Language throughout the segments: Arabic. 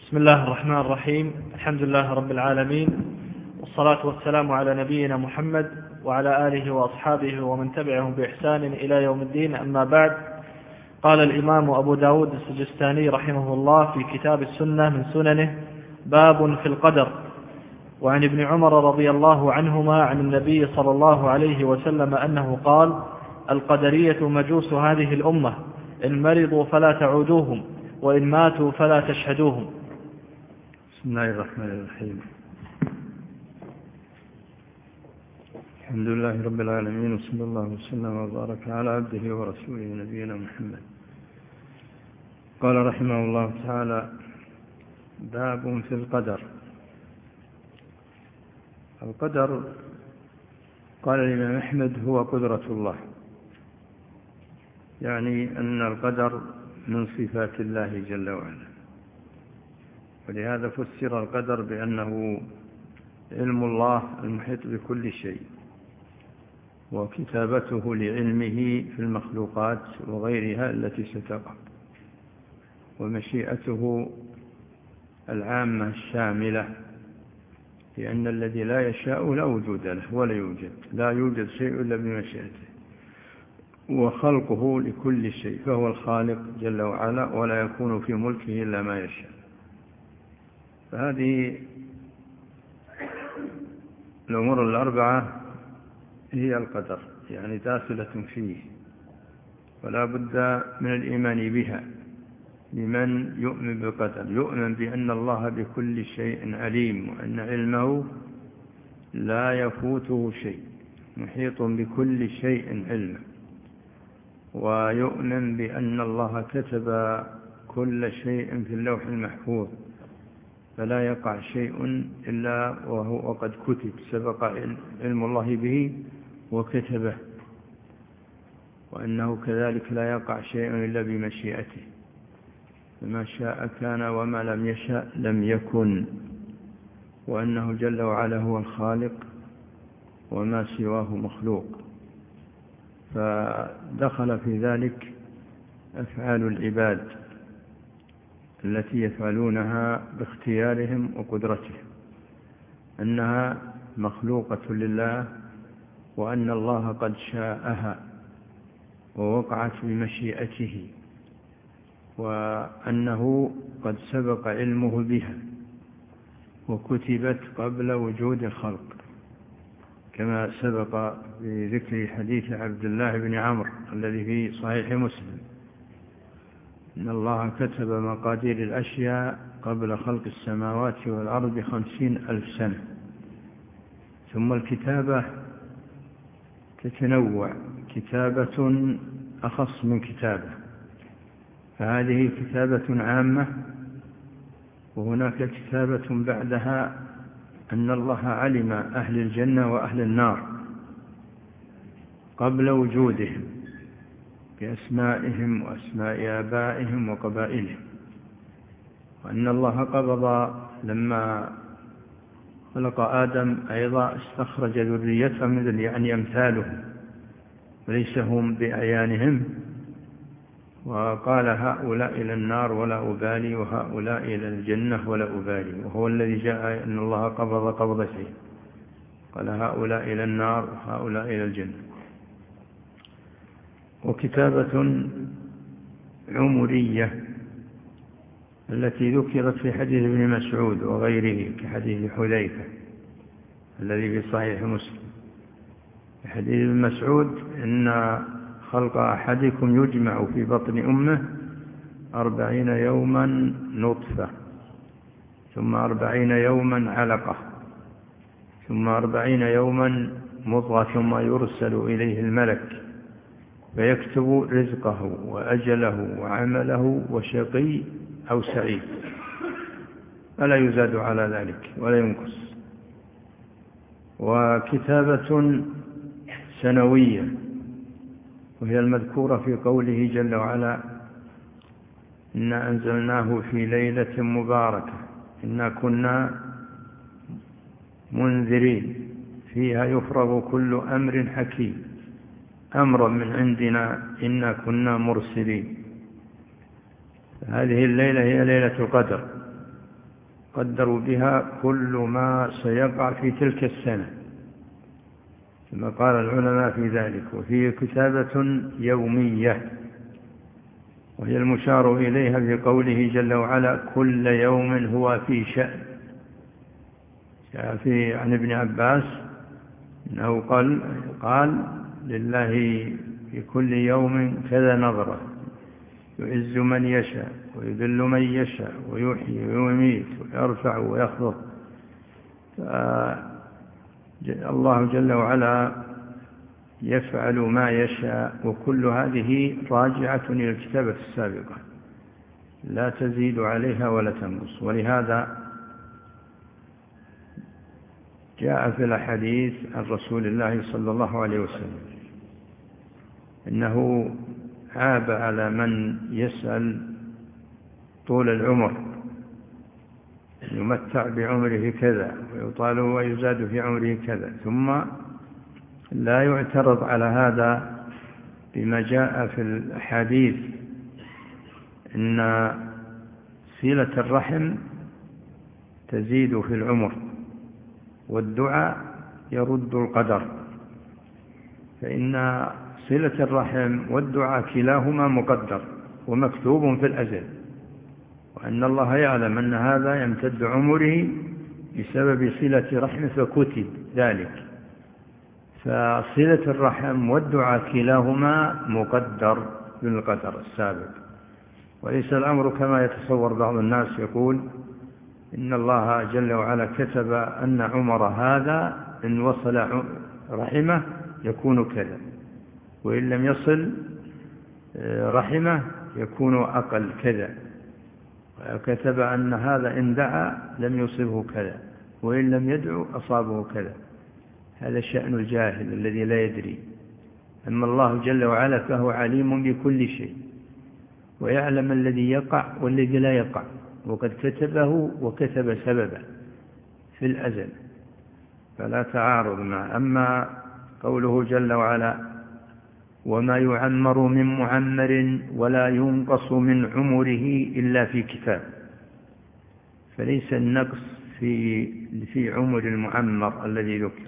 بسم الله الرحمن الرحيم. الحمد لله رب العالمين، والصلاة والسلام على نبينا محمد وعلى آله وأصحابه ومن تبعهم بإحسان إلى يوم الدين. أما بعد، قال الإمام أبو داود السجستاني رحمه الله في كتاب السنة من سننه: باب في القدر. وعن ابن عمر رضي الله عنهما عن النبي صلى الله عليه وسلم أنه قال: القدرية مجوس هذه الأمة، إن مرضوا فلا تعودوهم، وإن ماتوا فلا تشهدوهم. بسم الله الرحمن الرحيم. الحمد لله رب العالمين، وصلى الله وسلم وبارك على عبده ورسوله نبينا محمد. قال رحمه الله تعالى: باب في القدر. القدر قال الإمام أحمد هو قدرة الله، يعني أن القدر من صفات الله جل وعلا، ولهذا فسر القدر بأنه علم الله المحيط بكل شيء، وكتابته لعلمه في المخلوقات وغيرها التي ستقع، ومشيئته العامة الشاملة، لأن الذي لا يشاء لا وجود له ولا يوجد، لا يوجد شيء إلا بمشيئته، وخلقه لكل شيء، فهو الخالق جل وعلا، ولا يكون في ملكه إلا ما يشاء. فهذه الأمور الأربعة هي القدر، يعني داخلة فيه، ولا بد من الإيمان بها لمن يؤمن بالقدر. يؤمن بأن الله بكل شيء عليم، وأن علمه لا يفوته شيء، محيط بكل شيء علما. ويؤمن بأن الله كتب كل شيء في اللوح المحفوظ، فلا يقع شيء إلا وقد كتب، سبق علم الله به وكتبه، وأنه كذلك لا يقع شيء إلا بمشيئته، فما شاء كان وما لم يشاء لم يكن، وأنه جل وعلا هو الخالق وما سواه مخلوق. فدخل في ذلك أفعال العباد التي يفعلونها باختيارهم وقدرتهم، أنها مخلوقة لله، وأن الله قد شاءها ووقعت بمشيئته، وأنه قد سبق علمه بها وكتبت قبل وجود الخلق، كما سبق بذكر حديث عبد الله بن عمرو الذي في صحيح مسلم: إن الله كتب مقادير الأشياء قبل خلق السماوات والأرض 50,000 سنة. ثم الكتابة تتنوع، كتابة أخص من كتابة، فهذه كتابة عامة، وهناك كتابة بعدها أن الله علم أهل الجنة وأهل النار قبل وجودهم بأسمائهم وأسماء آبائهم وقبائلهم، وأن الله قبض لما خلق آدم أيضا استخرج ذريته من يعني أمثالهم وليس هم بأعيانهم، وقال: هؤلاء إلى النار ولا أبالي، وهؤلاء إلى الجنة ولا أبالي. وهو الذي جاء أن الله قبض قبضتين، قال: هؤلاء إلى النار وهؤلاء إلى الجنة. وكتابة عمرية التي ذكرت في حديث ابن مسعود وغيره، كحديث حذيفة الذي في صحيح مسلم. في حديث ابن مسعود: إن خلق أحدكم يجمع في بطن أمه 40 يوما نطفة، ثم 40 يوما علقة، ثم 40 يوما مضغة، ثم يرسل إليه الملك فيكتب رزقه وأجله وعمله وشقي أو سعيد، فلا يزاد على ذلك ولا ينقص. وكتابة سنوية، وهي المذكورة في قوله جل وعلا: إنا أنزلناه في ليلة مباركة إنا كنا منذرين فيها يفرغ كل أمر حكيم أمرا من عندنا إنا كنا مرسلين. هذه الليلة هي ليلة القدر، قدروا بها كل ما سيقع في تلك السنة كما قال العلماء في ذلك. وفيه كتابة يومية وهي المشار إليها في قوله جل وعلا كل يوم هو في شأن. جاء عن ابن عباس أنه قال لله في كل يوم كذا نظرة يعز من يشاء ويذل من يشاء ويحيي ويميت ويرفع ويخفض. الله جل وعلا يفعل ما يشاء، وكل هذه راجعة إلى الكتابة السابقة لا تزيد عليها ولا تنقص. ولهذا جاء في الحديث عن رسول الله صلى الله عليه وسلم إنه عاب على من يسأل طول العمر، يمتع بعمره كذا ويطال ويزاد في عمره كذا، ثم لا يعترض على هذا بما جاء في الحديث إن صلة الرحم تزيد في العمر والدعاء يرد القدر، فإن صلة الرحم والدعاء كلاهما مقدر ومكتوب في الأزل، وأن الله يعلم أن هذا يمتد عمره بسبب صلة رحمه فكتب ذلك. فصلة الرحم والدعاء كلاهما مقدر بالقدر السابق، وليس الأمر كما يتصور بعض الناس، يقول إن الله جل وعلا كتب أن عمر هذا إن وصل رحمه يكون كذا، وإن لم يصل رحمه يكون أقل كذا، وكتب أن هذا إن دعا لم يصبه كذا، وإن لم يدعو أصابه كذا. هذا شأن الجاهل الذي لا يدري. أما الله جل وعلا فهو عليم بكل شيء، ويعلم الذي يقع والذي لا يقع، وقد كتبه وكتب سببه في الأزل، فلا تعارض معه. أما قوله جل وعلا وما يعمر من معمر ولا ينقص من عمره إلا في كتاب، فليس النقص في عمر المعمر الذي ذكر،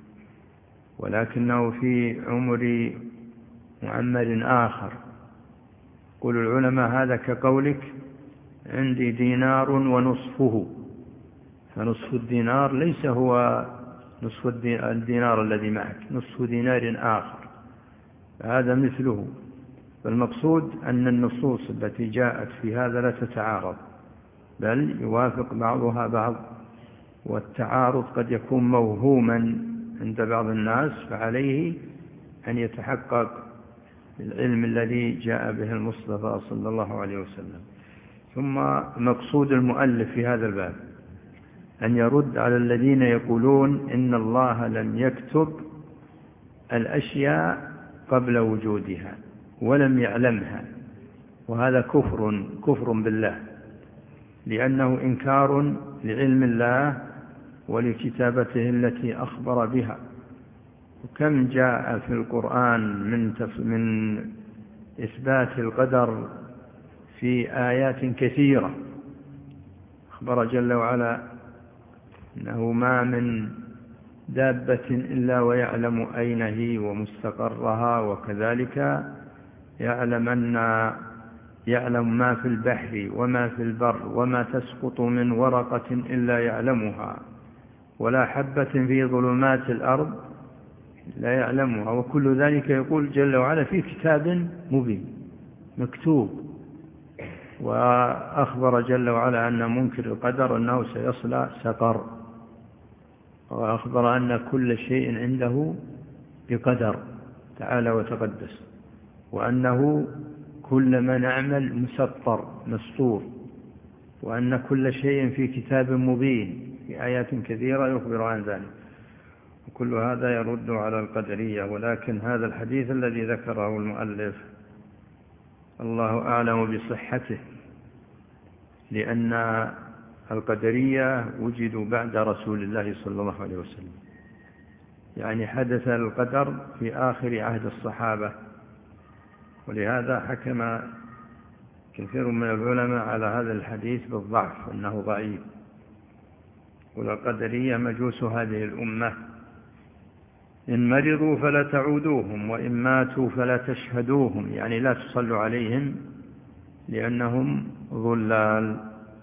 ولكنه في عمر معمر آخر. قل العلماء هذا كقولك عندي دينار ونصفه، فنصف الدينار ليس هو نصف الدينار الذي معك، نصف دينار آخر، هذا مثله. فالمقصود أن النصوص التي جاءت في هذا لا تتعارض، بل يوافق بعضها بعض، والتعارض قد يكون موهوما عند بعض الناس، فعليه أن يتحقق العلم الذي جاء به المصطفى صلى الله عليه وسلم. ثم مقصود المؤلف في هذا الباب أن يرد على الذين يقولون إن الله لم يكتب الأشياء قبل وجودها ولم يعلمها، وهذا كفر بالله، لأنه إنكار لعلم الله ولكتابته التي أخبر بها. وكم جاء في القرآن من إثبات القدر في آيات كثيرة. أخبر جل وعلا أنه ما من دابة إلا ويعلم أين هي ومستقرها، وكذلك يعلم ما في البحر وما في البر وما تسقط من ورقة إلا يعلمها، ولا حبة في ظلمات الأرض لا يعلمها، وكل ذلك يقول جل وعلا في كتاب مبين مكتوب. وأخبر جل وعلا أن منكر القدر أنه سيصلى سقر، وأخبر أن كل شيء عنده بقدر تعالى وتقدس، وأنه كل ما نعمل مسطر مستور، وأن كل شيء في كتاب مبين في آيات كثيرة يخبر عن ذلك. وكل هذا يرد على القدرية. ولكن هذا الحديث الذي ذكره المؤلف الله أعلم بصحته، لأن القدرية وجدوا بعد رسول الله صلى الله عليه وسلم، يعني حدث القدر في آخر عهد الصحابة، ولهذا حكم كثير من العلماء على هذا الحديث بالضعف، أنه ضعيف، والقدرية مجوس هذه الأمة، إن مرضوا فلا تعودوهم، وإن ماتوا فلا تشهدوهم، يعني لا تصلوا عليهم لأنهم ضلال.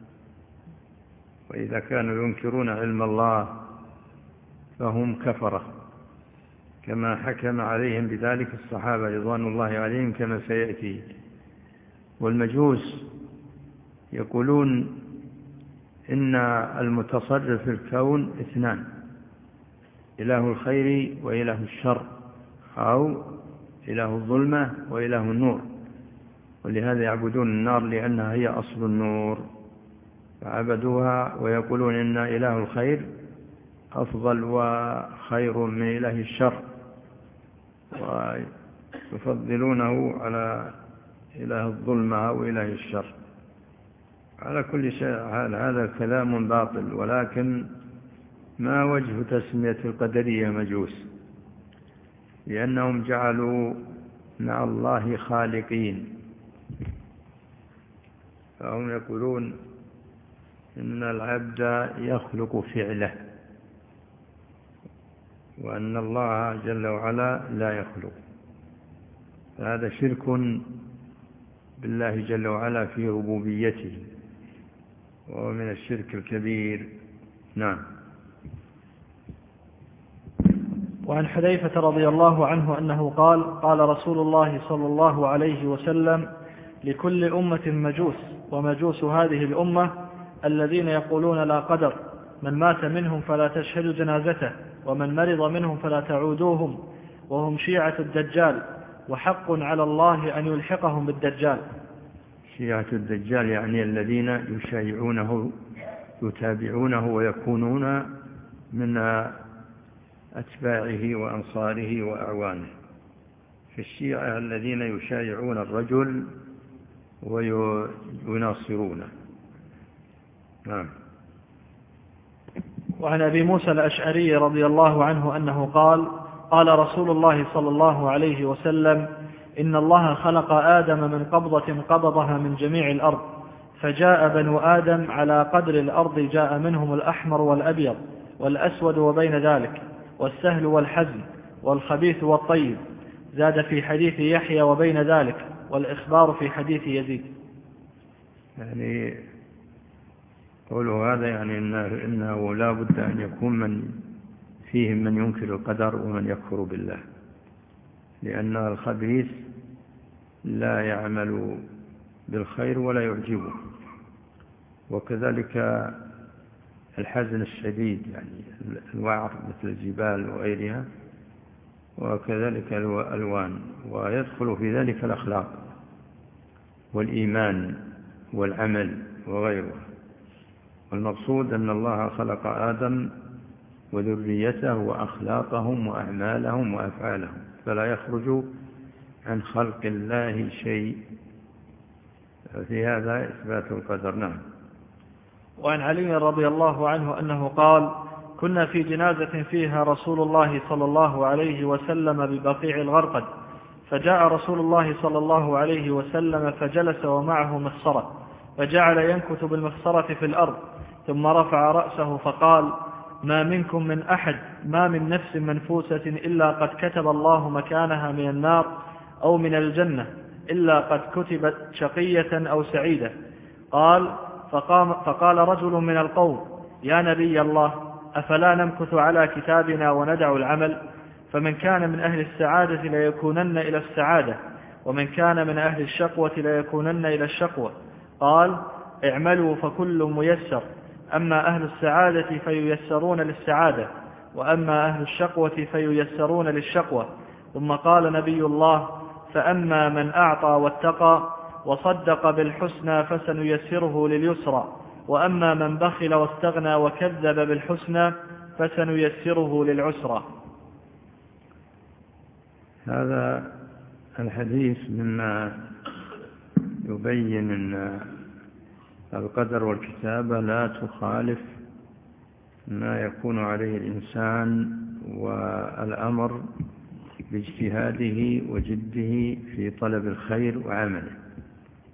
وإذا كانوا ينكرون علم الله فهم كفرة، كما حكم عليهم بذلك الصحابة رضوان الله عليهم كما سيأتي. والمجوس يقولون إن المتصرف في الكون اثنان: إله الخير وإله الشر، أو إله الظلمة وإله النور، ولهذا يعبدون النار لأنها هي أصل النور فعبدوها، ويقولون إن إله الخير أفضل وخير من إله الشر، ويفضلونه على إله الظلمة أو إله الشر. على كل شيء هذا كلام باطل، ولكن ما وجه تسمية القدرية مجوس؟ لأنهم جعلوا مع الله خالقين، فهم يقولون إن العبد يخلق فعله، وأن الله جل وعلا لا يخلق. فهذا شرك بالله جل وعلا في ربوبيته، وهو من الشرك الكبير. نعم. وعن حذيفة رضي الله عنه أنه قال: قال رسول الله صلى الله عليه وسلم: لكل أمة مجوس، ومجوس هذه الأمة الذين يقولون لا قدر، من مات منهم فلا تشهدوا جنازته، ومن مرض منهم فلا تعودوهم، وهم شيعة الدجال، وحق على الله أن يلحقهم بالدجال. شيعة الدجال يعني الذين يشايعونه يتابعونه ويكونون من أتباعه وأنصاره وأعوانه. في الشيعة الذين يشايعون الرجل ويناصرونه. نعم. وعن أبي موسى الأشعري رضي الله عنه أنه قال: قال رسول الله صلى الله عليه وسلم: إن الله خلق آدم من قبضة قبضها من جميع الأرض، فجاء بنو آدم على قدر الأرض، جاء منهم الأحمر والأبيض والأسود وبين ذلك، والسهل والحزن، والخبيث والطيب. زاد في حديث يحيى وبين ذلك، والإخبار في حديث يزيد. يعني قوله هذا يعني إنه لا بد أن يكون من فيهم من ينكر القدر ومن يكفر بالله، لأن الخبيث لا يعمل بالخير ولا يعجبه، وكذلك الحزن الشديد يعني الوعر مثل الجبال وغيرها، وكذلك الألوان، ويدخل في ذلك الأخلاق والإيمان والعمل وغيره. والمقصود أن الله خلق آدم وذريته وأخلاقهم وأعمالهم وأفعالهم، فلا يخرج عن خلق الله شيء. في هذا إثبات القدر. نعم. وعن علي رضي الله عنه أنه قال: كنا في جنازة فيها رسول الله صلى الله عليه وسلم ببقيع الغرقد، فجاء رسول الله صلى الله عليه وسلم فجلس ومعه مخصرة، فجعل ينكت بالمخصرة في الأرض، ثم رفع رأسه فقال: ما منكم من أحد، ما من نفس منفوسة إلا قد كتب الله مكانها من النار أو من الجنة، إلا قد كتبت شقية أو سعيدة. فقال رجل من القوم: يا نبي الله، أفلا نمكث على كتابنا وندع العمل؟ فمن كان من أهل السعادة ليكونن إلى السعادة، ومن كان من أهل الشقوة ليكونن إلى الشقوة. قال: اعملوا فكل ميسر، أما أهل السعادة فييسرون للسعادة، وأما أهل الشقوة فييسرون للشقوة. ثم قال نبي الله: فأما من أعطى واتقى وصدق بالحسنى فسنيسره لليسرى، وأما من بخل واستغنى وكذب بالحسنى فسنيسره للعسرى. هذا الحديث مما يبين أن القدر والكتابة لا تخالف ما يكون عليه الإنسان والأمر باجتهاده وجده في طلب الخير وعمله،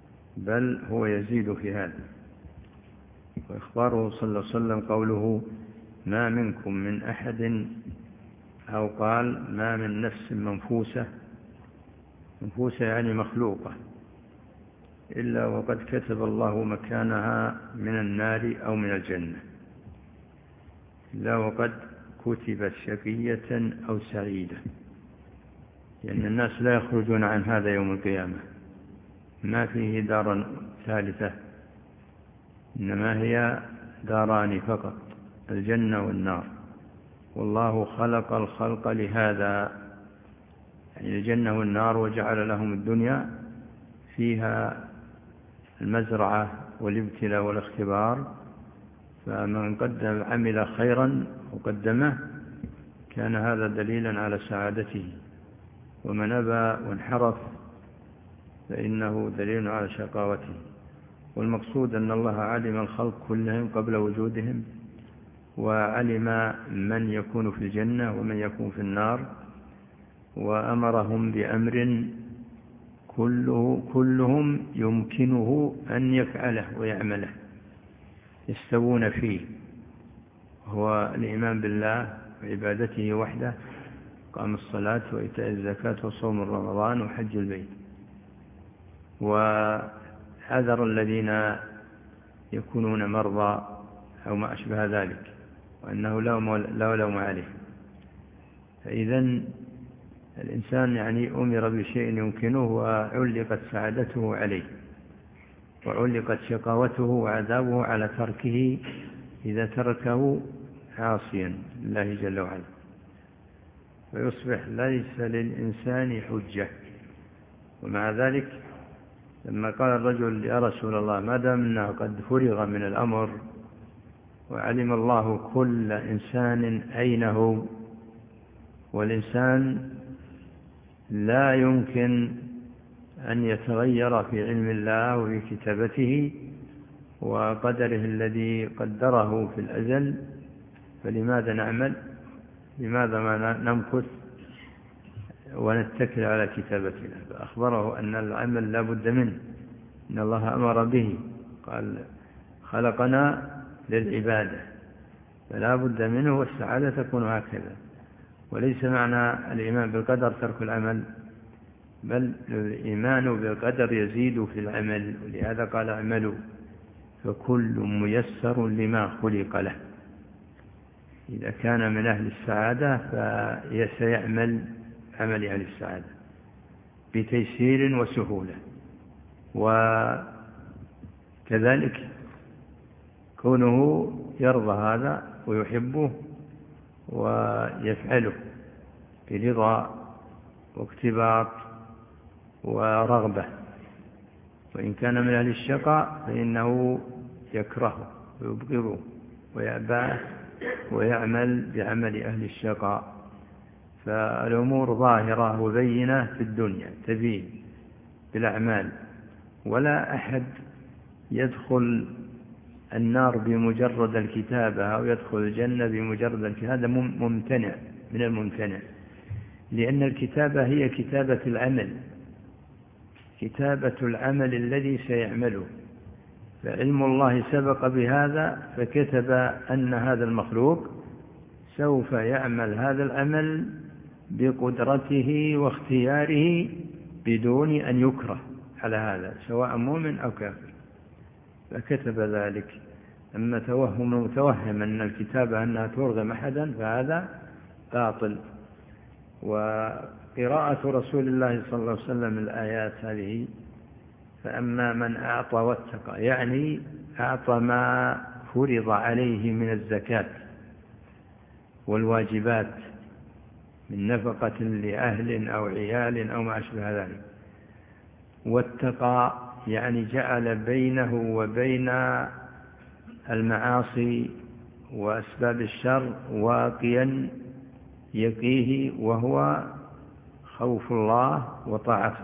بل هو يزيد في هذا. وإخباره صلى الله عليه وسلم قوله: ما منكم من أحد، أو قال ما من نفس منفوسة يعني مخلوقة، إلا وقد كتب الله مكانها من النار أو من الجنة، إلا وقد كتبت شقية أو سعيدة. لأن الناس لا يخرجون عن هذا يوم القيامة، ما فيه دار ثالثة، إنما هي داران فقط، الجنة والنار. والله خلق الخلق لهذا، يعني الجنة والنار، وجعل لهم الدنيا فيها المزرعة والابتلاء والاختبار، فمن قدم عمل خيرا وقدمه كان هذا دليلا على سعادته، ومن أبى وانحرف فإنه دليل على شقاوته. والمقصود أن الله علم الخلق كلهم قبل وجودهم، وعلم من يكون في الجنة ومن يكون في النار، وأمرهم بأمر كلهم يمكنه أن يفعله ويعمله، يستوون فيه، هو الإيمان بالله وعبادته وحده، قام الصلاة وإيتاء الزكاة وصوم رمضان وحج البيت، وحذر الذين يكونون مرضى أو ما أشبه ذلك، وأنه لا لوم عليه. فإذا الإنسان يعني أمر بشيء يمكنه وعلقت سعادته عليه، وعلقت شقاوته وعذابه على تركه إذا تركه عاصيا لله جل وعلا، فيصبح ليس للإنسان حجة. ومع ذلك لما قال الرجل يا رسول الله ما دام أنه قد فرغ من الأمر وعلم الله كل إنسان أين هو، والإنسان لا يمكن أن يتغير في علم الله وفي كتابته وقدره الذي قدره في الأزل، فلماذا نعمل؟ لماذا ما نمكث ونتكل على كتابتنا؟ فأخبره أن العمل لا بد منه، إن الله أمر به، قال خلقنا للعبادة فلا بد منه، والسعادة تكون هكذا. وليس معنى الإيمان بالقدر ترك العمل، بل الإيمان بالقدر يزيد في العمل، ولهذا قال اعملوا فكل ميسر لما خلق له. إذا كان من أهل السعادة فسيعمل عمل أهل السعادة بتيسير وسهولة. وكذلك كونه يرضى هذا ويحبه ويفعله برضا واكتباط ورغبة. وإن كان من أهل الشقاء فإنه يكرهه ويبغضه ويأباه ويعمل بعمل أهل الشقاء. فالأمور ظاهرة وبينة في الدنيا تبين بالأعمال، ولا أحد يدخل النار بمجرد الكتابة أو يدخل الجنة بمجرد الكتابة، هذا ممتنع من الممتنع، لأن الكتابة هي كتابة العمل، كتابة العمل الذي سيعمله. فعلم الله سبق بهذا فكتب أن هذا المخلوق سوف يعمل هذا العمل بقدرته واختياره بدون أن يكره على هذا، سواء مؤمن أو كافر، فكتب ذلك. أما توهم المتوهم أن الكتابة أنها ترغم أحدا فهذا باطل. وقراءة رسول الله صلى الله عليه وسلم الآيات هذه، فأما من أعطى واتقى، يعني أعطى ما فرض عليه من الزكاة والواجبات من نفقة لأهل أو عيال أو ما أشبه ذلك، واتقى يعني جعل بينه وبين المعاصي وأسباب الشر واقيا يقيه، وهو خوف الله وطاعته.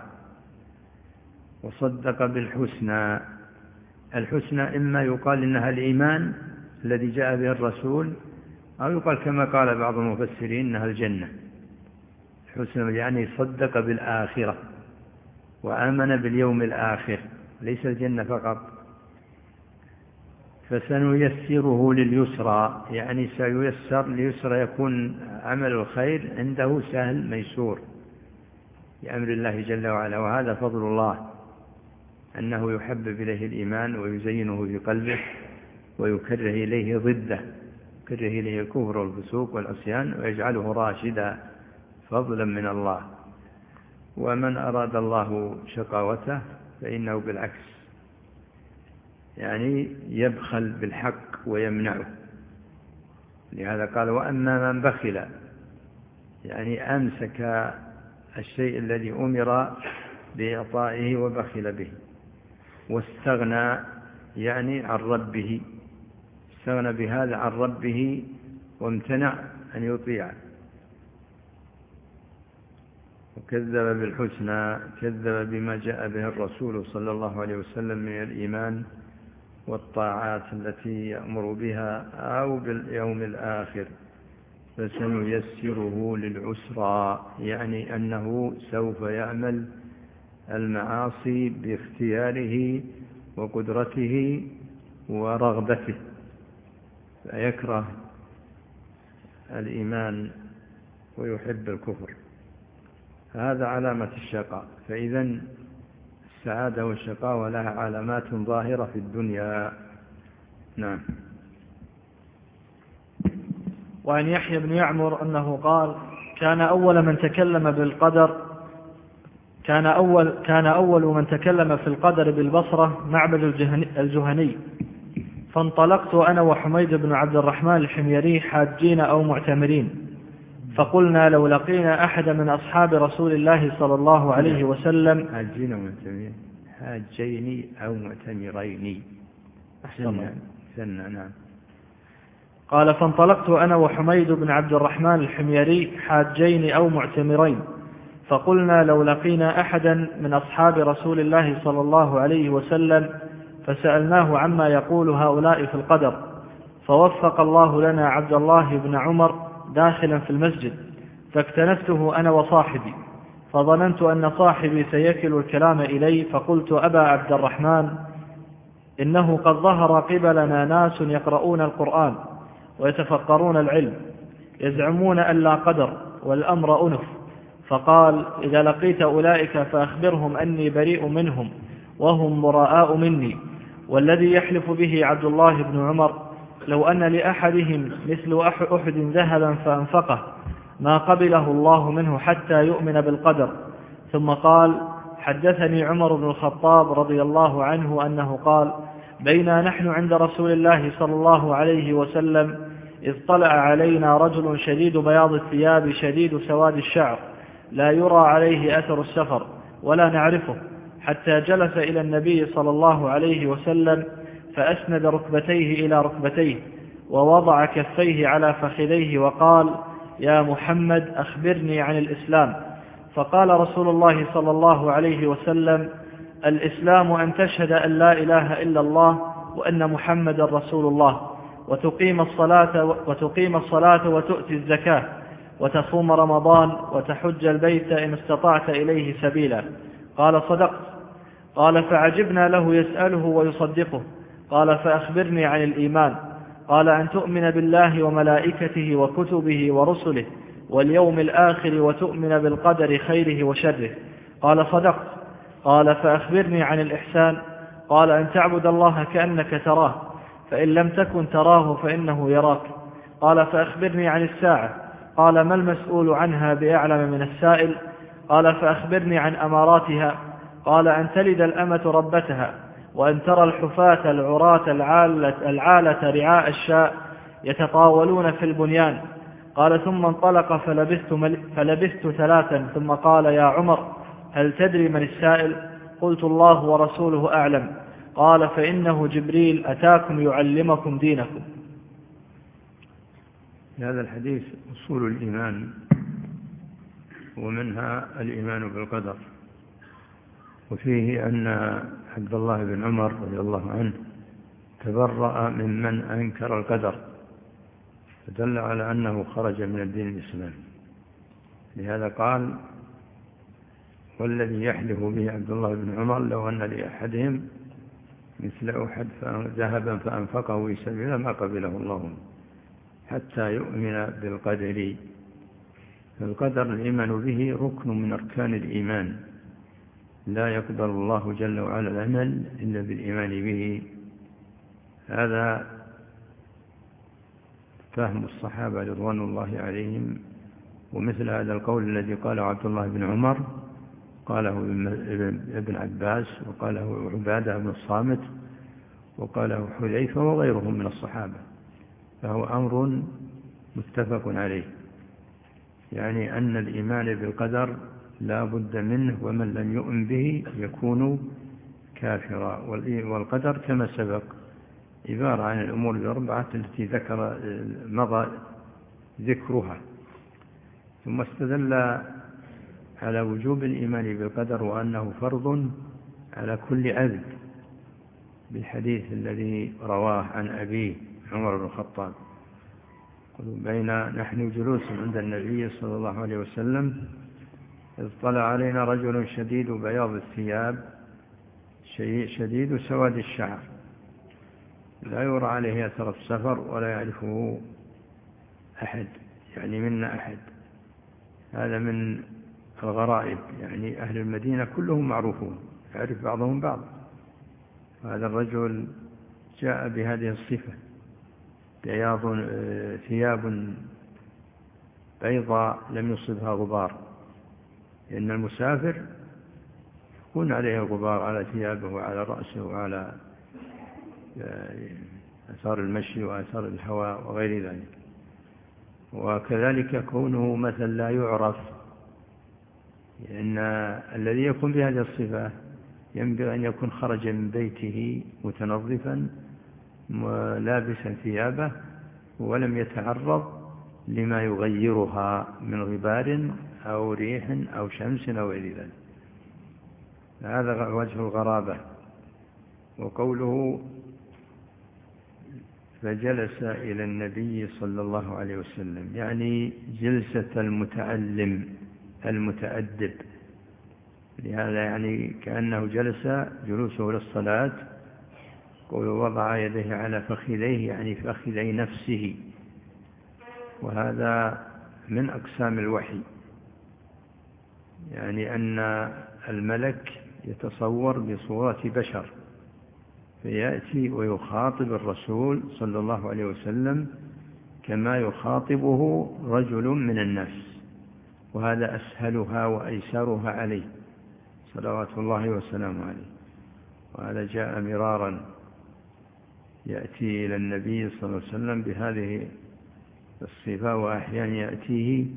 وصدق بالحسنى، الحسنى إما يقال إنها الإيمان الذي جاء به الرسول، أو يقال كما قال بعض المفسرين إنها الجنة. الحسنى يعني صدق بالآخرة وآمن باليوم الآخر، ليس الجنة فقط. فسنيسره لليسرى، يعني سييسر ليسرى، يكون عمل الخير عنده سهل ميسور بأمر الله جل وعلا. وهذا فضل الله، أنه يحبب إليه الإيمان ويزينه في قلبه ويكره إليه ضده، يكره إليه الكفر والفسوق والعصيان ويجعله راشدا، فضلا من الله. ومن أراد الله شقاوته فإنه بالعكس، يعني يبخل بالحق ويمنعه. لهذا قال: وأما من بخل، يعني أمسك الشيء الذي أمر بإعطائه وبخل به، واستغنى يعني عن ربه، استغنى بهذا عن ربه وامتنع أن يطيع، وكذب بالحسنى، كذب بما جاء به الرسول صلى الله عليه وسلم من الإيمان والطاعات التي يأمر بها أو باليوم الآخر، فسنيسره للعسرى، يعني أنه سوف يعمل المعاصي باختياره وقدرته ورغبته، فيكره الإيمان ويحب الكفر. هذا علامة الشقاء. فإذا السعادة والشقاوة لها علامات ظاهرة في الدنيا. نعم. وعن يحيى بن يعمر أنه قال: كان أول من تكلم من تكلم في القدر بالبصرة معبد الجهني، فانطلقت أنا وحميد بن عبد الرحمن الحميري حاجين أو معتمرين، فقلنا: لو لقينا أحد من أصحاب رسول الله صلى الله عليه وسلم. حاجين أو معتمرين، حاجين أو معتمرين. نعم. قال: فانطلقت أنا وحميد بن عبد الرحمن الحميري حاجين أو معتمرين، فقلنا: لو لقينا أحدا من أصحاب رسول الله صلى الله عليه وسلم فسألناه عما يقول هؤلاء في القدر، فوفق الله لنا عبد الله بن عمر داخلا في المسجد، فاكتنفته أنا وصاحبي، فظننت أن صاحبي سيكل الكلام إلي، فقلت: أبا عبد الرحمن، إنه قد ظهر قبلنا ناس يقرؤون القرآن ويتفقرون العلم، يزعمون أن لا قدر والأمر أنف. فقال: إذا لقيت أولئك فأخبرهم أني بريء منهم وهم براء مني، والذي يحلف به عبد الله بن عمر لو أن لأحدهم مثل أحد ذهبا فأنفقه ما قبله الله منه حتى يؤمن بالقدر. ثم قال: حدثني عمر بن الخطاب رضي الله عنه أنه قال: بينا نحن عند رسول الله صلى الله عليه وسلم إذ طلع علينا رجل شديد بياض الثياب شديد سواد الشعر، لا يرى عليه أثر السفر ولا نعرفه، حتى جلس إلى النبي صلى الله عليه وسلم فأسند ركبتيه إلى ركبتيه ووضع كفيه على فخذيه وقال: يا محمد، أخبرني عن الإسلام. فقال رسول الله صلى الله عليه وسلم: الإسلام أن تشهد أن لا إله إلا الله وأن محمد رسول الله، وتقيم الصلاة وتؤتي الزكاة وتصوم رمضان وتحج البيت إن استطعت إليه سبيلا. قال: صدقت. قال: فعجبنا له يسأله ويصدقه. قال: فأخبرني عن الإيمان. قال: أن تؤمن بالله وملائكته وكتبه ورسله واليوم الآخر وتؤمن بالقدر خيره وشره. قال: صدقت. قال: فأخبرني عن الإحسان. قال: أن تعبد الله كأنك تراه، فإن لم تكن تراه فإنه يراك. قال: فأخبرني عن الساعة. قال: ما المسؤول عنها بأعلم من السائل؟ قال: فأخبرني عن أماراتها. قال: أن تلد الأمة ربتها، وأن ترى الحفاة العراة العالة رعاء الشاء يتطاولون في البنيان. قال: ثم انطلق فلبثت 3 ثم قال: يا عمر، هل تدري من السائل؟ قلت: الله ورسوله أعلم. قال: فإنه جبريل أتاكم يعلمكم دينكم. هذا الحديث أصول الإيمان، ومنها الإيمان بالقدر. وفيه أن عبد الله بن عمر رضي الله عنه تبرأ ممن أنكر القدر، فدل على أنه خرج من الدين الإسلامي. لهذا قال: والذي يحلف به عبد الله بن عمر لو أن لأحدهم مثل أحد ذهبا فأنفقه في سبيل الله ما قبله الله حتى يؤمن بالقدر. القدر الإيمان به ركن من أركان الإيمان، لا يقبل الله جل وعلا العمل إلا بالإيمان به. هذا فهم الصحابة رضوان الله عليهم. ومثل هذا القول الذي قاله عبد الله بن عمر قاله ابن عباس وقاله عبادة بن الصامت وقاله حذيفة وغيرهم من الصحابة، فهو أمر متفق عليه، يعني أن الإيمان بالقدر لا بد منه، ومن لم يؤمن به يكون كافرا. والقدر كما سبق عبارة عن الأمور الأربعة التي مضى ذكرها. ثم استدل على وجوب الإيمان بالقدر وأنه فرض على كل عبد بالحديث الذي رواه عن أبيه عمر بن الخطاب: بين نحن جلوس عند النبي صلى الله عليه وسلم إذ طلع علينا رجل شديد بياض الثياب شديد سواد الشعر لا يرى عليه أثر السفر ولا يعرفه أحد، يعني منا أحد. هذا من الغرائب، يعني أهل المدينة كلهم معروفون يعرف بعضهم بعض. هذا الرجل جاء بهذه الصفة: بياض ثياب بيضاء لم يصبها غبار، لأن المسافر يكون عليه غبار على ثيابه وعلى رأسه وعلى أثار المشي وأثار الهواء وغير ذلك. وكذلك كونه مثلا لا يعرف، لأن الذي يكون بهذه الصفة ينبغي أن يكون خرج من بيته متنظفا لابسا ثيابه ولم يتعرض لما يغيرها من غبار أو ريح أو شمس أو غير ذلك. هذا وجه الغرابة. وقوله فجلس إلى النبي صلى الله عليه وسلم، يعني جلسة المتعلم المتأدب، لهذا يعني كأنه جلس جلوسه للصلاة. ووضع يديه على فخذيه، يعني فخذي نفسه، وهذا من أقسام الوحي، يعني أن الملك يتصور بصورة بشر فيأتي ويخاطب الرسول صلى الله عليه وسلم كما يخاطبه رجل من الناس، وهذا أسهلها وأيسرها عليه صلوات الله وسلامه عليه. وهذا جاء مرارا، يأتي إلى النبي صلى الله عليه وسلم بهذه الصفة، وأحيانا يأتيه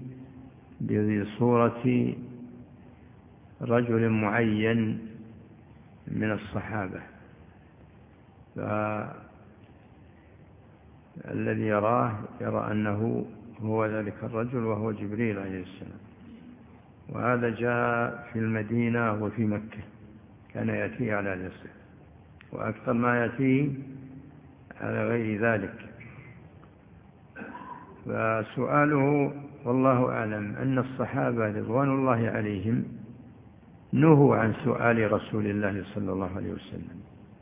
بصورة رجل معين من الصحابة، فالذي يراه يرى أنه هو ذلك الرجل وهو جبريل عليه السلام. وهذا جاء في المدينة وفي مكة، كان يأتيه على هذا الصفة، وأكثر ما يأتيه على غير ذلك. فسؤاله والله أعلم أن الصحابة رضوان الله عليهم نهوا عن سؤال رسول الله صلى الله عليه وسلم،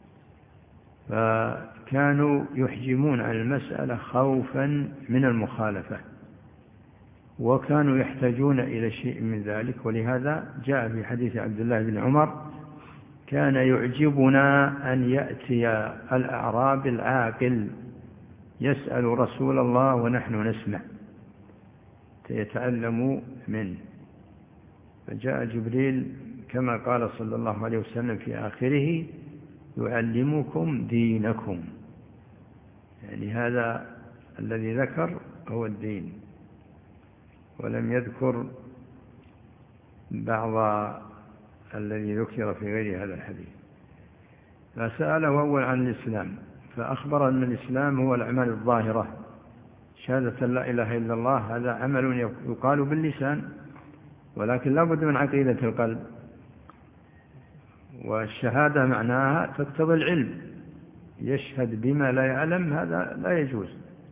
فكانوا يحجمون عن المسألة خوفا من المخالفة، وكانوا يحتاجون إلى شيء من ذلك. ولهذا جاء في حديث عبد الله بن عمر: كان يعجبنا أن يأتي الأعراب العاقل يسأل رسول الله ونحن نسمع يتعلم منه. فجاء جبريل كما قال صلى الله عليه وسلم في آخره: يعلمكم دينكم، يعني هذا الذي ذكر هو الدين، ولم يذكر بعض الذي ذكر في غير هذا الحديث. فسأله أول عن الإسلام، فأخبر أن الإسلام هو الأعمال الظاهرة، شهادة لا إله إلا الله، هذا عمل يقال باللسان ولكن لا بد من عقيدة القلب، والشهادة معناها تقتضي العلم، يشهد بما لا يعلم هذا لا يجوز.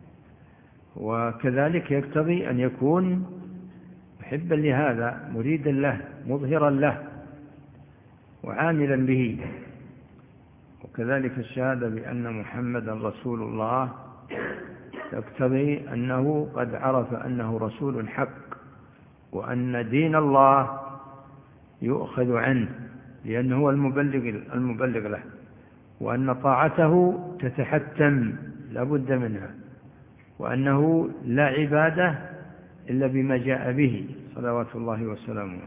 وكذلك يقتضي أن يكون محبا لهذا، مريدا له، مظهرا له، وعاملا به. وكذلك الشهادة بأن محمدا رسول الله تقتضي أنه قد عرف أنه رسول حق، وأن دين الله يؤخذ عنه لأنه هو المبلغ له، وأن طاعته تتحتم لا بد منها، وأنه لا عبادة إلا بما جاء به صلوات الله وسلامه.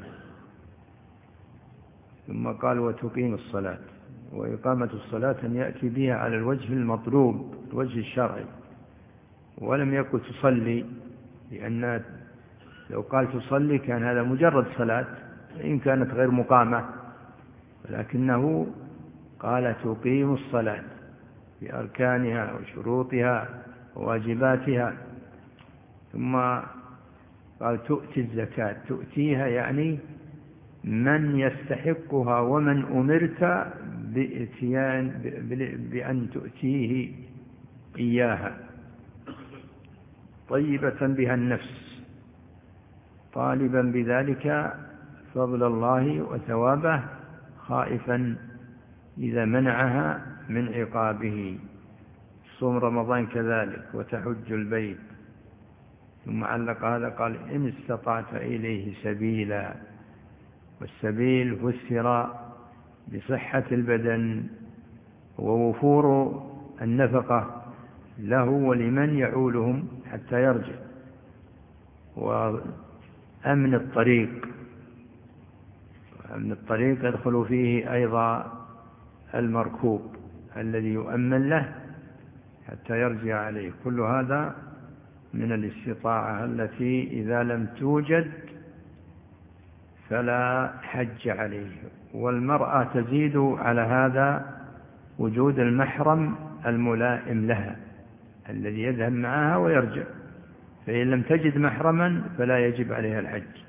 ثم قال وتقيم الصلاة، وإقامة الصلاة أن يأتي بها على الوجه المطلوب، الوجه الشرعي، ولم يقل تصلي، لأن لو قال تصلي كان هذا مجرد صلاة إن كانت غير مقامة، ولكنه قال تقيم الصلاة بأركانها وشروطها وواجباتها. ثم قال تؤتي الزكاة، تؤتيها يعني من يستحقها ومن أمرت بأن تؤتيه إياها، طيبة بها النفس، طالبا بذلك فضل الله وثوابه، خائفا إذا منعها من عقابه. صوم رمضان كذلك، وتحج البيت. ثم علق هذا قال إن استطعت إليه سبيلا، والسبيل فسر بصحة البدن ووفور النفقة له ولمن يعولهم حتى يرجع، وأمن الطريق. أمن الطريق يدخل فيه أيضا المركوب الذي يؤمن له حتى يرجع عليه. كل هذا من الاستطاعة التي إذا لم توجد فلا حج عليه. والمرأة تزيد على هذا وجود المحرم الملائم لها الذي يذهب معها ويرجع، فإن لم تجد محرما فلا يجب عليها الحج.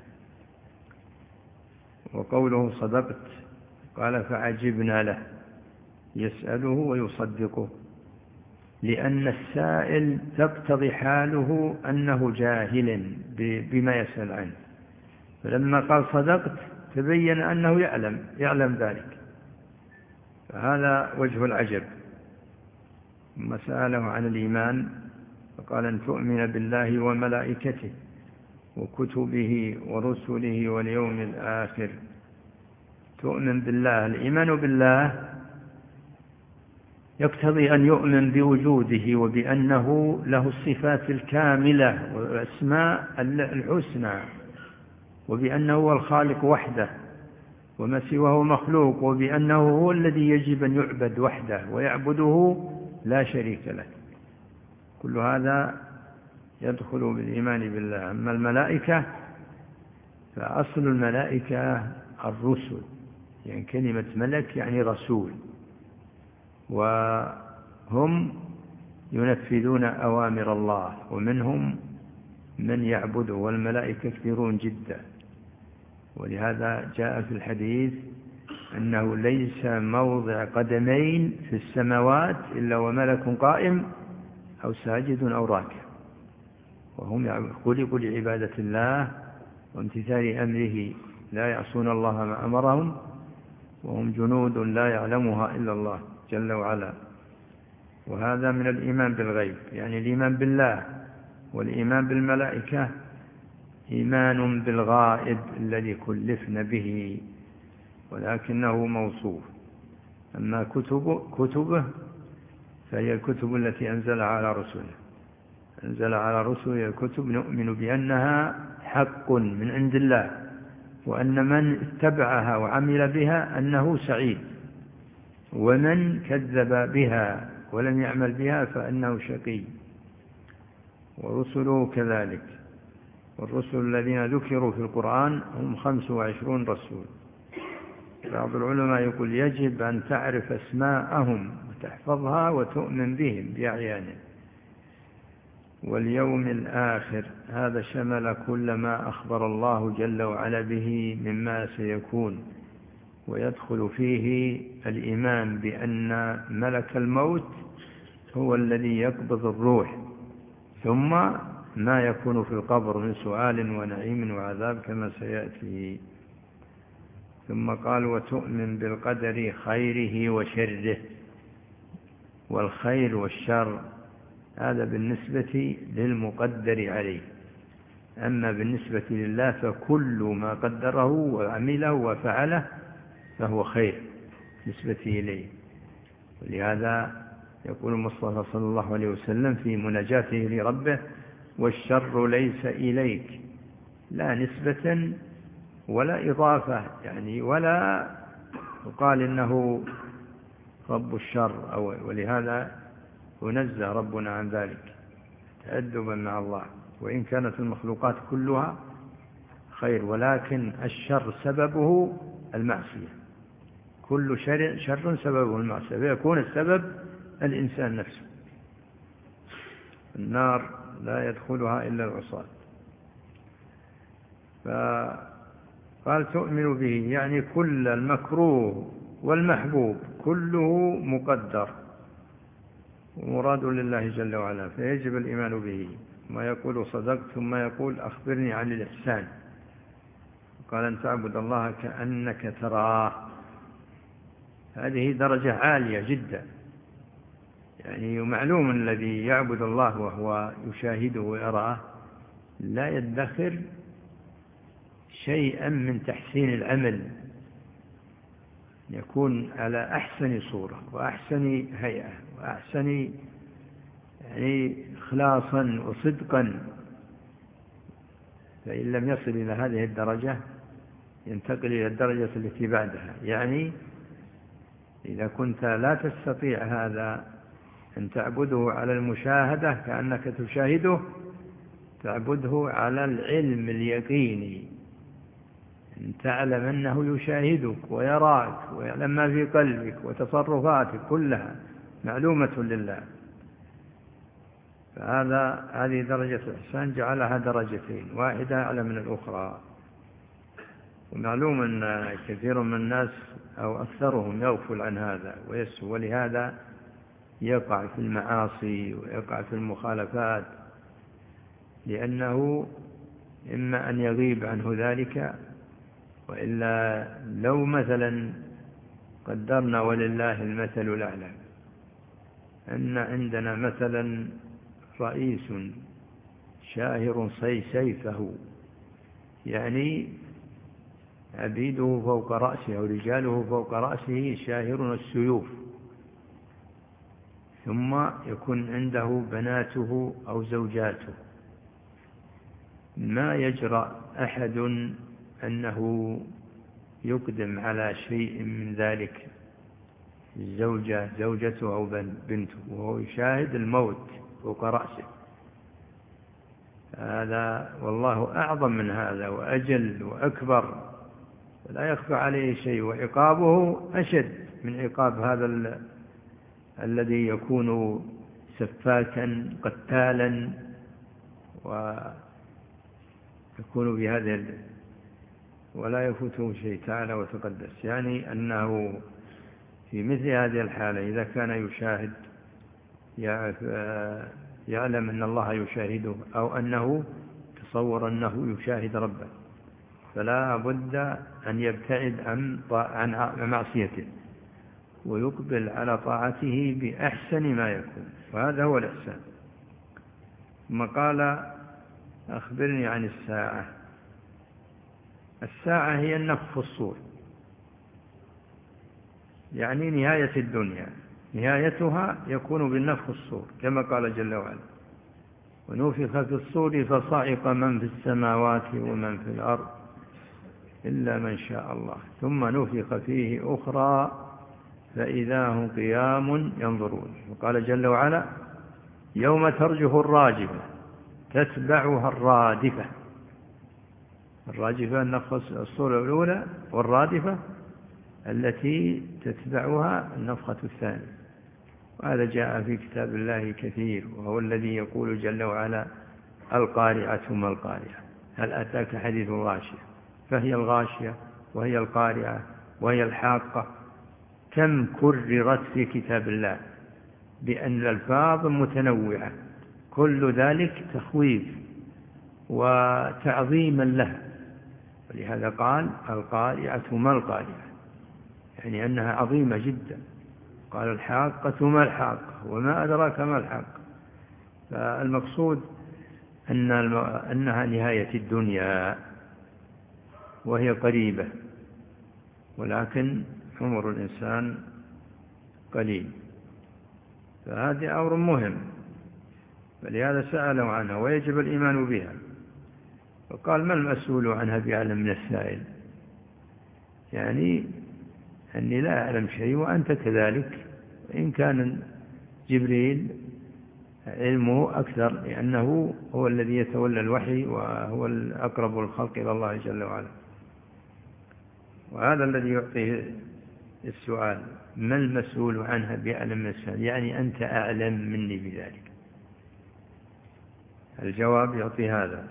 وقوله صدقت قال فعجبنا له، يسأله ويصدقه، لأن السائل تقتضي حاله أنه جاهل بما يسأل عنه، فلما قال صدقت تبين أنه يعلم ذلك، فهذا وجه العجب. ثم سأله عن الإيمان فقال أن تؤمن بالله وملائكته وكتبه ورسله واليوم الآخر. تؤمن بالله، الإيمان بالله يقتضي أن يؤمن بوجوده وبأنه له الصفات الكاملة والأسماء الحسنى، وبأنه هو الخالق وحده وما سواه مخلوق، وبأنه هو الذي يجب أن يعبد وحده ويعبده لا شريك له. كل هذا يدخل بالإيمان بالله. أما الملائكة فأصل الملائكة الرسل، يعني كلمة ملك يعني رسول، وهم ينفذون أوامر الله، ومنهم من يعبده، والملائكة كثيرون جدا. ولهذا جاء في الحديث أنه ليس موضع قدمين في السماوات إلا وملك قائم أو ساجد أو راكع، وهم خلقوا لعبادة الله وامتثال أمره، لا يعصون الله ما أمرهم، وهم جنود لا يعلمها إلا الله جل وعلا. وهذا من الإيمان بالغيب، يعني الإيمان بالله. والإيمان بالملائكة إيمان بالغائب الذي كلفنا به، ولكنه موصوف. أما كتبه فهي الكتب التي أنزل على رسله. أنزل على رسله الكتب نؤمن بأنها حق من عند الله، وأن من اتبعها وعمل بها أنه سعيد، ومن كذب بها ولم يعمل بها فأنه شقي. ورسله كذلك. والرسل الذين ذكروا في القرآن هم 25 رسول. بعض العلماء يقول يجب أن تعرف أسماءهم وتحفظها وتؤمن بهم بأعيانهم. واليوم الآخر هذا شمل كل ما أخبر الله جل وعلا به مما سيكون، ويدخل فيه الإيمان بأن ملك الموت هو الذي يقبض الروح، ثم ما يكون في القبر من سؤال ونعيم وعذاب كما سيأتي. ثم قال وتؤمن بالقدر خيره وشره. والخير والشر، هذا بالنسبة للمقدر عليه. أما بالنسبة لله فكل ما قدره وعمله وفعله فهو خير بالنسبة إليه. ولهذا يقول المصطفى صلى الله عليه وسلم في مناجاته لربه: والشر ليس إليك، لا نسبة ولا إضافة، يعني ولا يقال إنه رب الشر، ولهذا ينزه ربنا عن ذلك تأدبا مع الله. وإن كانت المخلوقات كلها خير، ولكن الشر سببه المعصية، كل شر سببه المعصية، فيكون السبب الإنسان نفسه. النار لا يدخلها إلا العصاة. فقال تؤمن به، يعني كل المكروه والمحبوب كله مقدر ومراد لله جل وعلا، فيجب الإيمان به. ما يقول صدقت، ثم يقول أخبرني عن الإحسان. قال أن تعبد الله كأنك تراه. هذه درجة عالية جدا، يعني معلوم الذي يعبد الله وهو يشاهده ويراه لا يدخر شيئا من تحسين العمل، يكون على أحسن صورة وأحسن هيئة وأحسن يعني إخلاصا وصدقا. فإن لم يصل إلى هذه الدرجة ينتقل إلى الدرجة التي بعدها. يعني إذا كنت لا تستطيع هذا أن تعبده على المشاهدة كأنك تشاهده، تعبده على العلم اليقيني، أن تعلم أنه يشاهدك ويراك ويعلم ما في قلبك وتصرفاتك كلها معلومة لله. هذه درجة الإحسان جعلها درجتين، واحدة أعلى من الأخرى. ومعلوم أن كثير من الناس أو أكثرهم يغفل عن هذا ويسهو، ولهذا يقع في المعاصي ويقع في المخالفات، لأنه إما أن يغيب عنه ذلك، وإلا لو مثلا قدرنا ولله المثل الأعلى أن عندنا مثلا رئيس شاهر سيفه، يعني عبيده فوق رأسه أو رجاله فوق رأسه شاهر السيوف، ثم يكون عنده بناته أو زوجاته، ما يجرأ أحد أنه يقدم على شيء من ذلك زوجته أو بنته وهو يشاهد الموت فوق رأسه. هذا والله أعظم من هذا وأجل وأكبر، لا يخفى عليه شيء، وعقابه أشد من عقاب هذا الذي يكون سفاكا قتالا ويكون بهذا ولا يفوته شيء تعالى وتقدس. يعني أنه في مثل هذه الحالة إذا كان يشاهد يعلم أن الله يشاهده، أو أنه تصور أنه يشاهد ربه، فلا بد أن يبتعد عن معصيته ويقبل على طاعته بأحسن ما يكون، وهذا هو الإحسان. ثم قال أخبرني عن الساعة. الساعة هي النفخ في الصور، يعني نهاية الدنيا، نهايتها يكون بالنفخ في الصور كما قال جل وعلا: ونفخ في الصور فصعق من في السماوات ومن في الأرض إلا من شاء الله ثم نفخ فيه أخرى فإذا هم قيام ينظرون. وقال جل وعلا: يوم ترجف الراجفة تتبعها الرادفة. الراجفة النفخ الصورة الأولى، والرادفة التي تتبعها النفخة الثانية. وهذا جاء في كتاب الله كثير، وهو الذي يقول جل وعلا: القارعة ما القارعة، هل أتاك حديث الغاشية؟ فهي الغاشية وهي القارعة وهي الحاقة. كم كررت في كتاب الله بأن الألفاظ متنوعة، كل ذلك تخويف وتعظيما لها. ولهذا قال: القارعة ما القارعة، يعني أنها عظيمة جدا. قال الحاقة ما الحاقة وما أدراك ما الحاقة. فالمقصود أنها نهاية الدنيا وهي قريبة، ولكن عمر الإنسان قليل، فهذا أمر مهم، فلهذا سألوا عنها ويجب الإيمان بها. فقال ما المسؤول عنها بأعلم من السائل، يعني أني لا أعلم شيء وأنت كذلك، إن كان جبريل علمه أكثر لأنه هو الذي يتولى الوحي وهو الأقرب الخلق إلى الله جل وعلا، وهذا الذي يعطيه السؤال ما المسؤول عنها بأعلم من السائل، يعني أنت أعلم مني بذلك. الجواب يعطي هذا،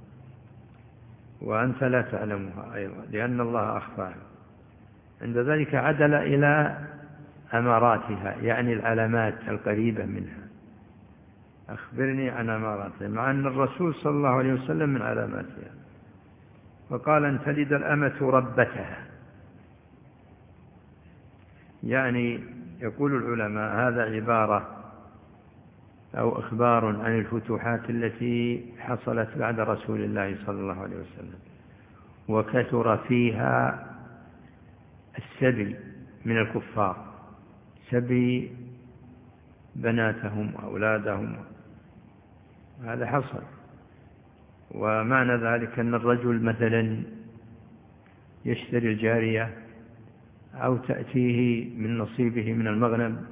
وأنت لا تعلمها أيضا لأن الله أخفاها. عند ذلك عدل إلى أماراتها، يعني العلامات القريبة منها. أخبرني عن أماراتها، مع أن الرسول صلى الله عليه وسلم من علاماتها. فقال أن تلد الأمة ربتها، يعني يقول العلماء هذا عبارة أو إخبار عن الفتوحات التي حصلت بعد رسول الله صلى الله عليه وسلم، وكثر فيها السبي من الكفار، سبي بناتهم وأولادهم، هذا حصل. ومعنى ذلك أن الرجل مثلا يشتري الجارية أو تأتيه من نصيبه من المغنم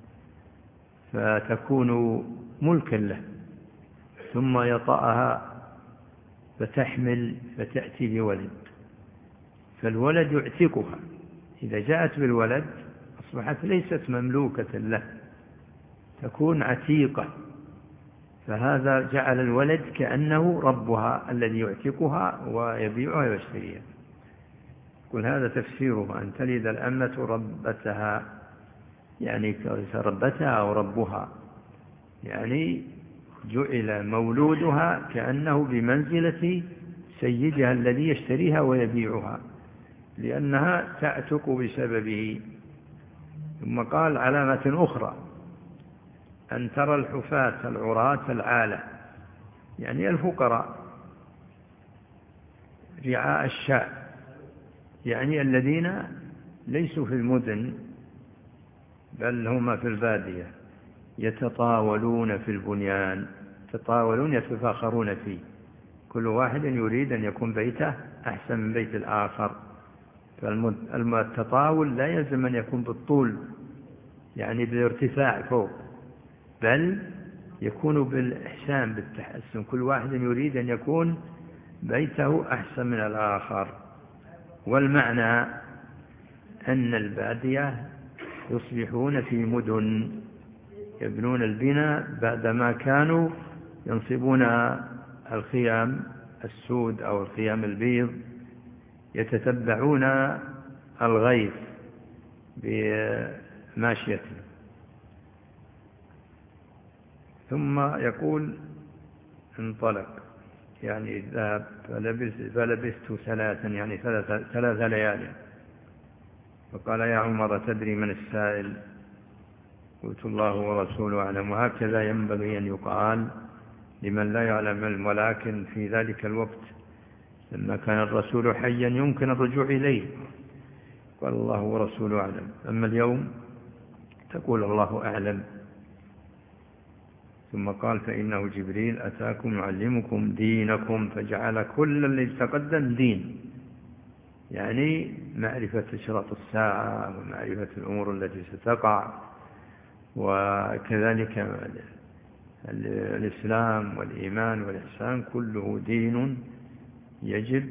فتكون ملكا له، ثم يطأها فتحمل فتأتي بولد، فالولد يعتقها. إذا جاءت بالولد أصبحت ليست مملوكة له، تكون عتيقة، فهذا جعل الولد كأنه ربها الذي يعتقها ويبيعها ويشتريها. يقول هذا تفسيره أن تلد الأمة ربتها، يعني ربتها أو ربها، يعني جعل مولودها كأنه بمنزلة سيدها الذي يشتريها ويبيعها، لأنها تعتق بسببه. ثم قال علامة أخرى أن ترى الحفاة العراة العالة، يعني الفقراء رعاء الشاء، يعني الذين ليسوا في المدن بل هم في البادية، يتطاولون في البنيان، يتطاولون يتفاخرون فيه، كل واحد يريد أن يكون بيته أحسن من بيت الآخر. فالتطاول لا يلزم أن يكون بالطول يعني بالارتفاع فوق، بل يكون بالإحسان بالتحسن، كل واحد يريد أن يكون بيته أحسن من الآخر. والمعنى أن البادية يصبحون في مدن، يبنون البناء بعدما كانوا ينصبون الخيام السود أو الخيام البيض، يتتبعون الغيث بماشيته. ثم يقول انطلق، يعني ذهب فلبثت ثلاثا، يعني ثلاث ليال. فقال يا عمر تدري من السائل؟ قلت الله ورسوله أعلم. وهكذا ينبغي أن يقال لمن لا يعلم علم، ولكن في ذلك الوقت لما كان الرسول حيا يمكن الرجوع إليه، قال الله ورسوله أعلم. أما اليوم تقول الله أعلم. ثم قال فإنه جبريل أتاكم يعلمكم دينكم، فجعل كل الذي تقدم دين، يعني معرفة أشراط الساعة ومعرفة الأمور التي ستقع، وكذلك الإسلام والإيمان والإحسان كله دين يجب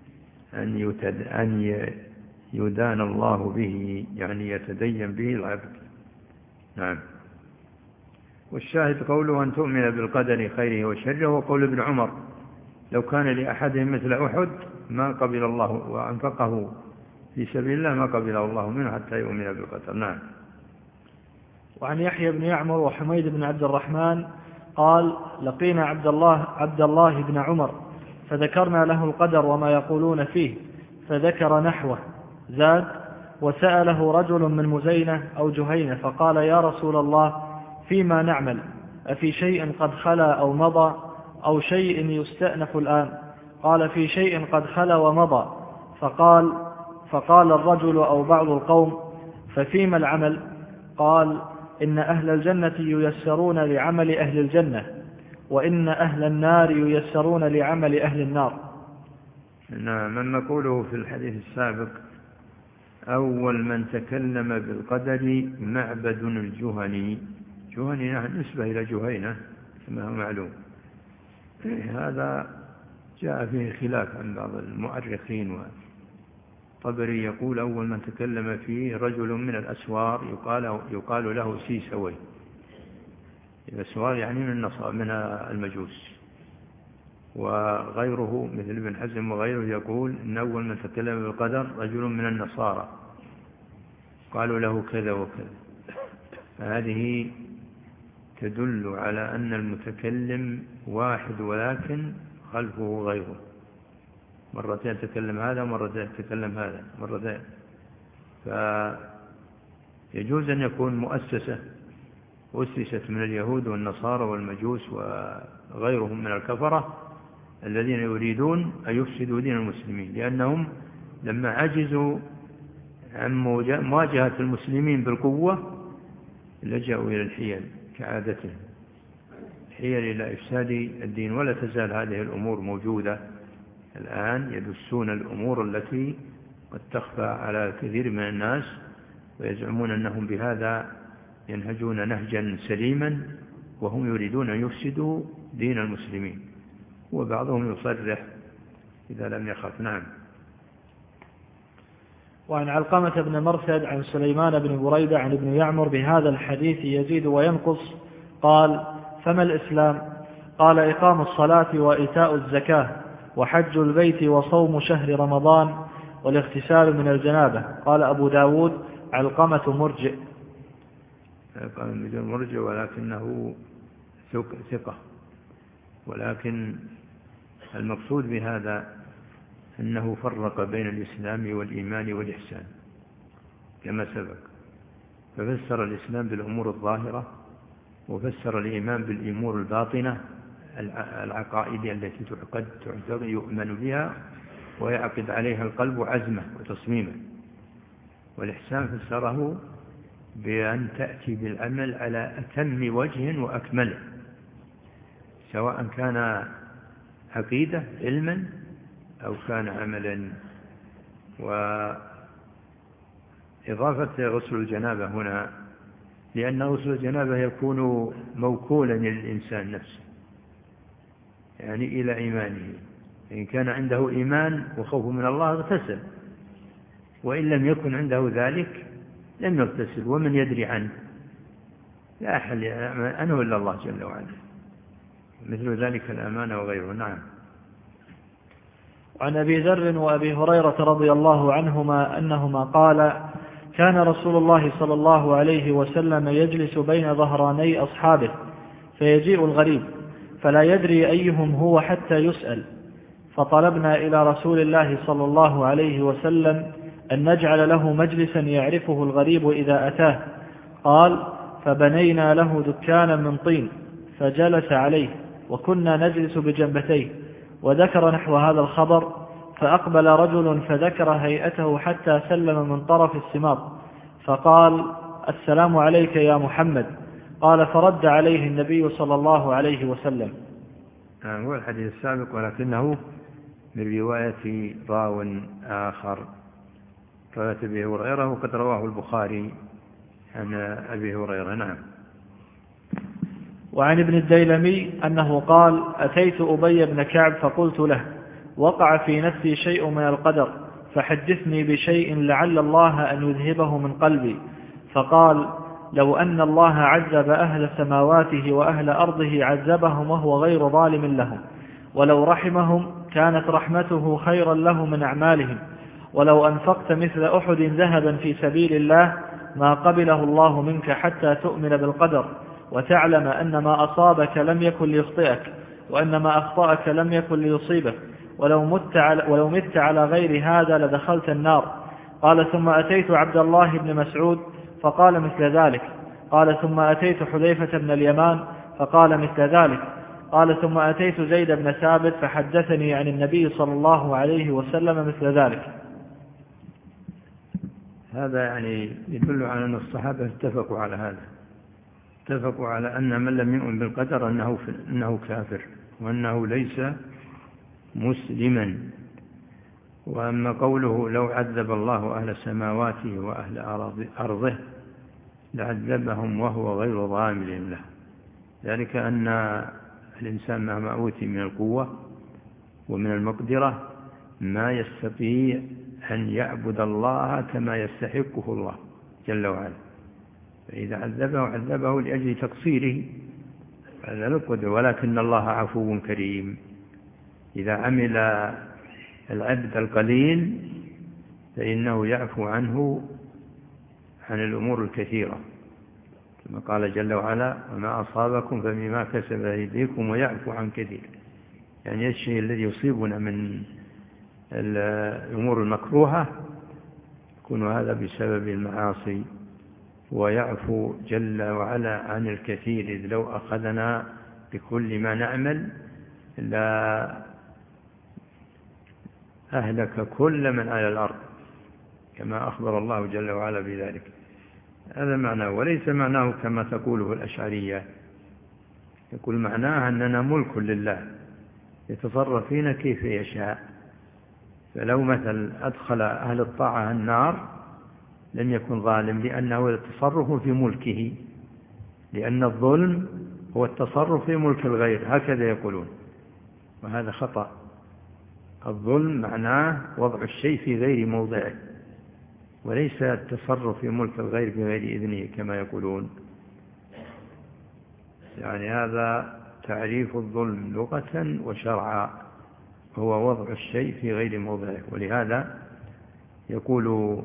أن يدان الله به، يعني يتدين به العبد. نعم. والشاهد قوله أن تؤمن بالقدر خيره وشره، وقول ابن عمر لو كان لأحدهم مثل أحد ما قبل الله وأنفقه في سبيل الله ما قبله الله منه حتى يؤمن بالقدر. نعم. وعن يحيى بن يعمر وحميد بن عبد الرحمن قال لقينا عبد الله بن عمر فذكرنا له القدر وما يقولون فيه، فذكر نحوه، زاد وسأله رجل من مزينة أو جهينة فقال: يا رسول الله، فيما نعمل؟ أفي شيء قد خلا أو مضى أو شيء يستأنف الآن؟ قال: في شيء قد خلا ومضى. فقال الرجل أو بعض القوم: ففيما العمل؟ قال: إن أهل الجنة ييسرون لعمل أهل الجنة، وإن أهل النار ييسرون لعمل أهل النار. نعم. من نقوله في الحديث السابق: أول من تكلم بالقدر معبد الجهني. جهني نسبة إلى جهينة كما هو معلوم. هذا جاء فيه خلاف عن بعض المؤرخين، طبري يقول: أول من تكلم فيه رجل من الأسوار يقال له سيسوي. الأسوار يعني من المجوس. وغيره مثل ابن حزم وغيره يقول إن أول من تكلم بالقدر رجل من النصارى قالوا له كذا وكذا. فهذه تدل على أن المتكلم واحد ولكن خلفه غيره، مرتين تكلم هذا مرتين تكلم هذا مرتين. فيجوز أن يكون مؤسسة أسست من اليهود والنصارى والمجوس وغيرهم من الكفرة الذين يريدون أن يفسدوا دين المسلمين، لأنهم لما عجزوا عن مواجهة المسلمين بالقوة لجأوا إلى الحيل كعادتهم، حيل إلى إفساد الدين. ولا تزال هذه الأمور موجودة الآن، يدسون الأمور التي قد تخفى على كثير من الناس، ويزعمون أنهم بهذا ينهجون نهجا سليما وهم يريدون أن يفسدوا دين المسلمين، وبعضهم يصرح إذا لم يخف. نعم. وعن علقمة بن مرثد عن سليمان بن بريدة عن ابن يعمر بهذا الحديث يزيد وينقص. قال: فما الإسلام؟ قال: إقام الصلاة وإيتاء الزكاة وحج البيت وصوم شهر رمضان والاغتسال من الجنابة. قال أبو داود: علقمة مرجئ. مرجئ ولكنه ثقة، ولكن المقصود بهذا أنه فرق بين الإسلام والإيمان والإحسان كما سبق، ففسر الإسلام بالأمور الظاهرة، وفسر الإيمان بالأمور الباطنة العقائد التي تعتقد يؤمن بها ويعقد عليها القلب عزمه وتصميمه. والإحسان فسره بأن تأتي بالعمل على أتم وجه وأكمله، سواء كان عقيدة علما أو كان عملا. وإضافة غسل الجنابة هنا لأن غسل الجنابة يكون موكولا للإنسان نفسه، يعني إلى إيمانه. إن كان عنده إيمان وخوف من الله اغتسل، وإن لم يكن عنده ذلك لم يغتسل، ومن يدري عنه؟ لا أحد عنه إلا الله جل وعلا، مثل ذلك الأمانة وغيره. نعم. وعن أبي ذر وأبي هريرة رضي الله عنهما أنهما قال: كان رسول الله صلى الله عليه وسلم يجلس بين ظهراني أصحابه فيجيء الغريب فلا يدري أيهم هو حتى يسأل، فطلبنا إلى رسول الله صلى الله عليه وسلم أن نجعل له مجلسا يعرفه الغريب إذا أتاه. قال: فبنينا له دكانا من طين فجلس عليه وكنا نجلس بجنبتيه. وذكر نحو هذا الخبر، فأقبل رجل فذكر هيئته حتى سلم من طرف السماط فقال: السلام عليك يا محمد. قال: فرد عليه النبي صلى الله عليه وسلم. هو الحديث السابق ولكنه من رواية راو آخر، رواية أبي هريرة، وقد رواه البخاري عن أبي هريرة. نعم. وعن ابن الديلمي أنه قال: أتيت أبي بن كعب فقلت له: وقع في نفسي شيء من القدر فحدثني بشيء لعل الله أن يذهبه من قلبي. فقال: لو أن الله عذب أهل سماواته وأهل أرضه عذبهم وهو غير ظالم لهم، ولو رحمهم كانت رحمته خيرا له من أعمالهم، ولو أنفقت مثل أحد ذهبا في سبيل الله ما قبله الله منك حتى تؤمن بالقدر وتعلم أن ما أصابك لم يكن ليخطئك وأن ما أخطأك لم يكن ليصيبك، ولو مت على غير هذا لدخلت النار. قال ثم أتيت عبد الله بن مسعود فقال مثل ذلك. قال ثم أتيت حذيفة بن اليمان فقال مثل ذلك. قال ثم أتيت زيد بن ثابت فحدثني عن النبي صلى الله عليه وسلم مثل ذلك. هذا يعني يدل على أن الصحابة اتفقوا على هذا، اتفقوا على أن من لم يؤمن بالقدر أنه كافر وأنه ليس مسلما. وأما قوله لو عذب الله أهل سماواته وأهل أرضه لعذبهم وهو غير ضامن له، ذلك أن الإنسان مهما أوتي من القوة ومن المقدرة ما يستطيع أن يعبد الله كما يستحقه الله جل وعلا، فإذا عذبه لأجل تقصيره هذا لا قدر. ولكن الله عفو كريم، إذا عمل العبد القليل فإنه يعفو عنه عن الأمور الكثيرة، كما قال جل وعلا وما أصابكم فبما كسبت أيديكم ويعفو عن كثير. يعني الشيء الذي يصيبنا من الأمور المكروهة يكون هذا بسبب المعاصي، ويعفو جل وعلا عن الكثير. إذ لو أخذنا بكل ما نعمل لا أهلك كل من على الأرض، كما أخبر الله جل وعلا بذلك. هذا معناه، وليس معناه كما تقوله الأشعرية، يقول معناه أننا ملك لله يتصرف فينا كيف يشاء. فلو مثل أدخل أهل الطاعة النار لم يكن ظالم، لأنه التصرف في ملكه، لأن الظلم هو التصرف في ملك الغير، هكذا يقولون، وهذا خطأ. الظلم معناه وضع الشيء في غير موضعه، وليس التصرف في ملك الغير بغير إذنه كما يقولون. يعني هذا تعريف الظلم لغة وشرعا، هو وضع الشيء في غير موضعه. ولهذا يقول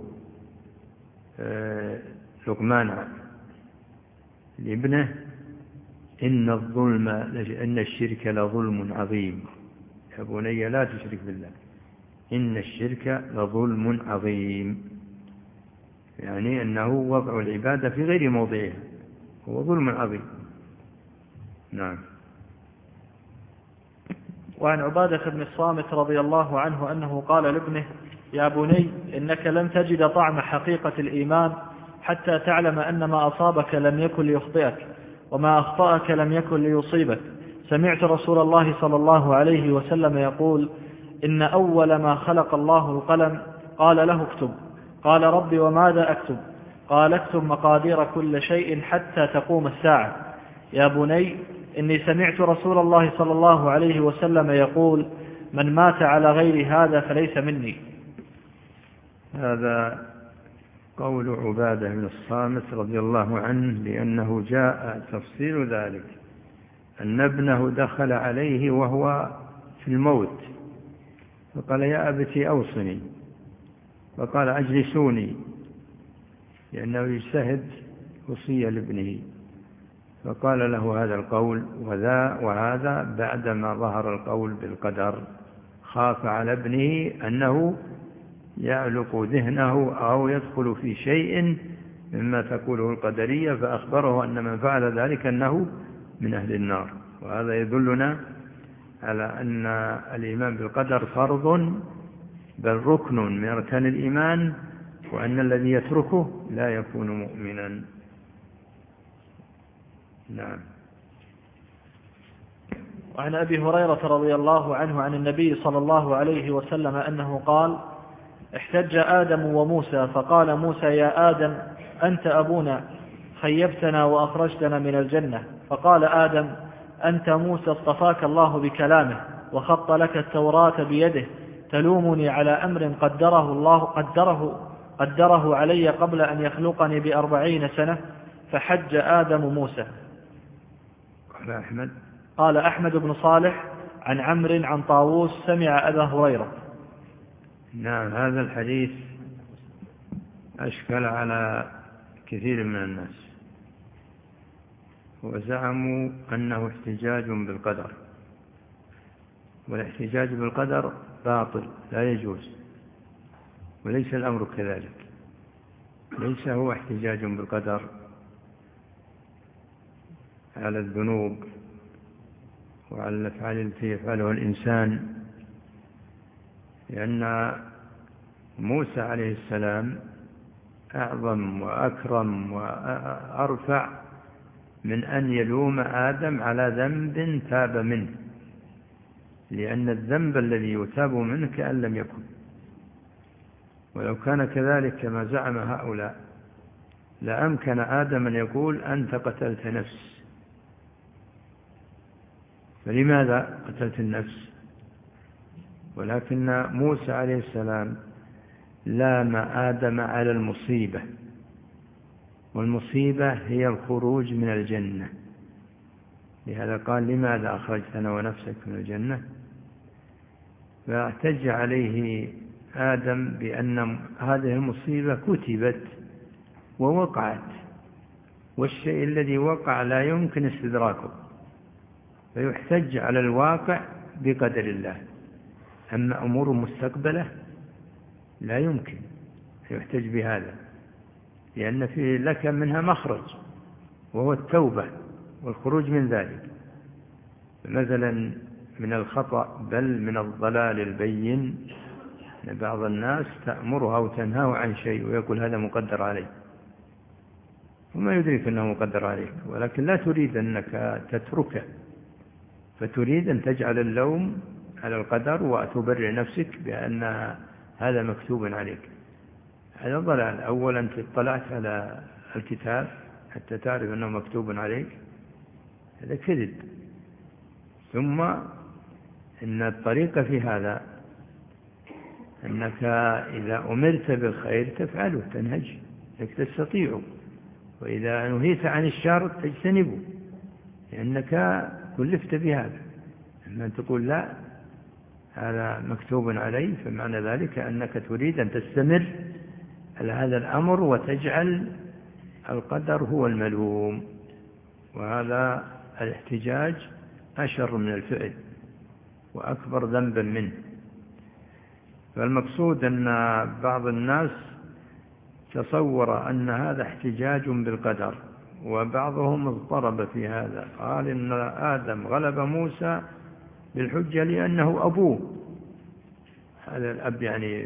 لقمان لابنه إن الشرك لظلم عظيم، يا بني لا تشرك بالله إن الشرك لظلم عظيم، يعني أنه وضع العبادة في غير موضعها هو ظلم عظيم. نعم. وعن عبادة بن الصامت رضي الله عنه أنه قال لابنه يا بني إنك لن تجد طعم حقيقة الإيمان حتى تعلم أن ما أصابك لم يكن ليخطئك وما أخطأك لم يكن ليصيبك. سمعت رسول الله صلى الله عليه وسلم يقول إن أول ما خلق الله القلم قال له اكتب. قال رب وماذا أكتب؟ قال اكتب مقادير كل شيء حتى تقوم الساعة. يا بني إني سمعت رسول الله صلى الله عليه وسلم يقول من مات على غير هذا فليس مني. هذا قول عبادة بن الصامت رضي الله عنه، لأنه جاء تفصيل ذلك أن ابنه دخل عليه وهو في الموت فقال يا أبتي أوصني، فقال أجلسوني، لأنه يجتهد وصية لابنه، فقال له هذا القول وهذا بعدما ظهر القول بالقدر، خاف على ابنه أنه يعلق ذهنه أو يدخل في شيء مما تقوله القدرية، فأخبره أن من فعل ذلك أنه من أهل النار. وهذا يدلنا على أن الإيمان بالقدر فرض بل ركن من أركان الإيمان، وأن الذي يتركه لا يكون مؤمنا. نعم. وعن أبي هريرة رضي الله عنه عن النبي صلى الله عليه وسلم أنه قال احتج آدم وموسى فقال موسى يا آدم أنت أبونا خيبتنا وأخرجتنا من الجنة. فقال آدم أنت موسى اصطفاك الله بكلامه وخط لك التوراة بيده تلومني على أمر قدره علي قبل أن يخلقني ب40 سنة. فحج آدم موسى. قال أحمد بن صالح عن عمرو عن طاووس سمع أبا هريرة. نعم. هذا الحديث أشكل على كثير من الناس وزعموا أنه احتجاج بالقدر، والاحتجاج بالقدر باطل لا يجوز، وليس الأمر كذلك، ليس هو احتجاج بالقدر على الذنوب وعلى الأفعال التي يفعلها الإنسان، لأن موسى عليه السلام أعظم وأكرم وأرفع من أن يلوم آدم على ذنب تاب منه، لأن الذنب الذي يتاب منه كأن لم يكن. ولو كان كذلك كما زعم هؤلاء لأمكن آدم أن يقول أنت قتلت نفس. فلماذا قتلت النفس؟ ولكن موسى عليه السلام لام آدم على المصيبة، والمصيبة هي الخروج من الجنة. لهذا قال لماذا أخرجتنا ونفسك من الجنة؟ فاحتج عليه آدم بأن هذه المصيبة كتبت ووقعت، والشيء الذي وقع لا يمكن استدراكه، فيحتج على الواقع بقدر الله. أما أمور مستقبلة لا يمكن يحتج بهذا، لأن في لك منها مخرج وهو التوبة والخروج من ذلك. مثلا من الخطأ بل من الضلال البين أن بعض الناس تأمره أو تنهاه عن شيء ويقول هذا مقدر عليه، وما يدرك أنه مقدر عليك، ولكن لا تريد أنك تتركه، فتريد أن تجعل اللوم على القدر وتبرر نفسك بأن هذا مكتوب عليك. هذا ضلال. أولا أنت اطلعت على الكتاب حتى تعرف أنه مكتوب عليك، هذا كذب. ثم إن الطريقة في هذا أنك إذا أمرت بالخير تفعله تنهج لك تستطيع، وإذا نهيت عن الشر تجتنبه، لأنك كلفت بهذا. أما أن تقول لا هذا مكتوب علي، فمعنى ذلك أنك تريد أن تستمر على هذا الأمر وتجعل القدر هو الملوم، وهذا الاحتجاج أشر من الفعل وأكبر ذنبا منه. فالمقصود أن بعض الناس تصور أن هذا احتجاج بالقدر، وبعضهم اضطرب في هذا، قال إن آدم غلب موسى بالحجة لأنه أبوه. هذا الأب يعني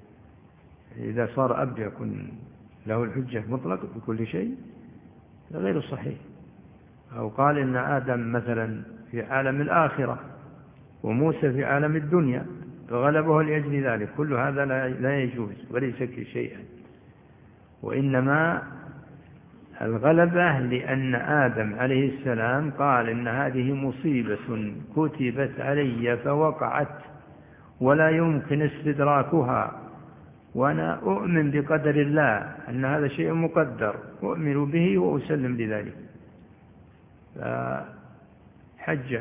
إذا صار أب يكون له الحجة مطلق بكل شيء، هذا غير صحيح. أو قال إن آدم مثلا في عالم الآخرة وموسى في عالم الدنيا فغلبه لأجل ذلك، كل هذا لا يجوز وليس شيئا. وإنما الغلبة لأن آدم عليه السلام قال إن هذه مصيبة كتبت علي فوقعت ولا يمكن استدراكها، وأنا أؤمن بقدر الله أن هذا شيء مقدر، أؤمن به وأسلم لذلك. فحج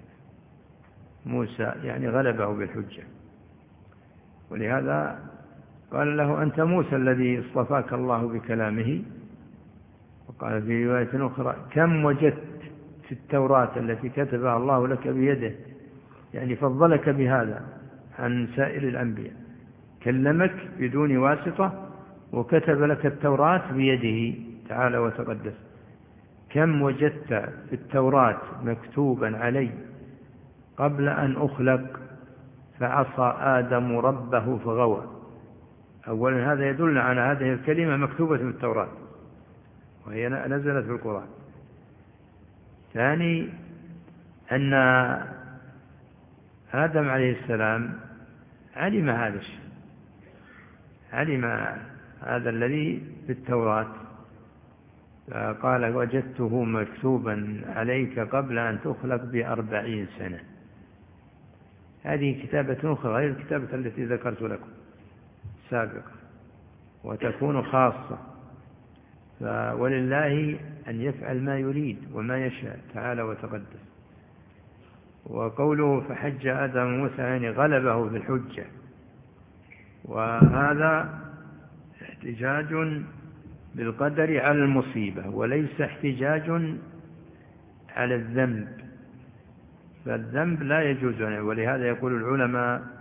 موسى يعني غلبه بالحجة، ولهذا قال له أنت موسى الذي اصطفاك الله بكلامه. وقال في رواية أخرى كم وجدت في التوراة التي كتبها الله لك بيده، يعني فضلك بهذا عن سائر الأنبياء، كلمك بدون واسطة وكتب لك التوراة بيده تعالى وتقدس. كم وجدت في التوراة مكتوبا علي قبل أن أخلق فعصى آدم ربه فغوى. أولا هذا يدل على هذه الكلمة مكتوبة في التوراة وهي نزلت في القرآن. ثاني أن آدم عليه السلام علم هذا الشيء، علم هذا الذي في التوراة، قال وجدته مكتوبا عليك قبل أن تخلق ب40 سنة. هذه كتابة أخرى غير الكتابة التي ذكرت لكم سابقا، وتكون خاصة. ولله أن يفعل ما يريد وما يشاء تعالى وتقدس. وقوله فحج آدم موسى يعني غلبه بالحجة، وهذا احتجاج بالقدر على المصيبة وليس احتجاج على الذنب، فالذنب لا يجوز. ولهذا يقول العلماء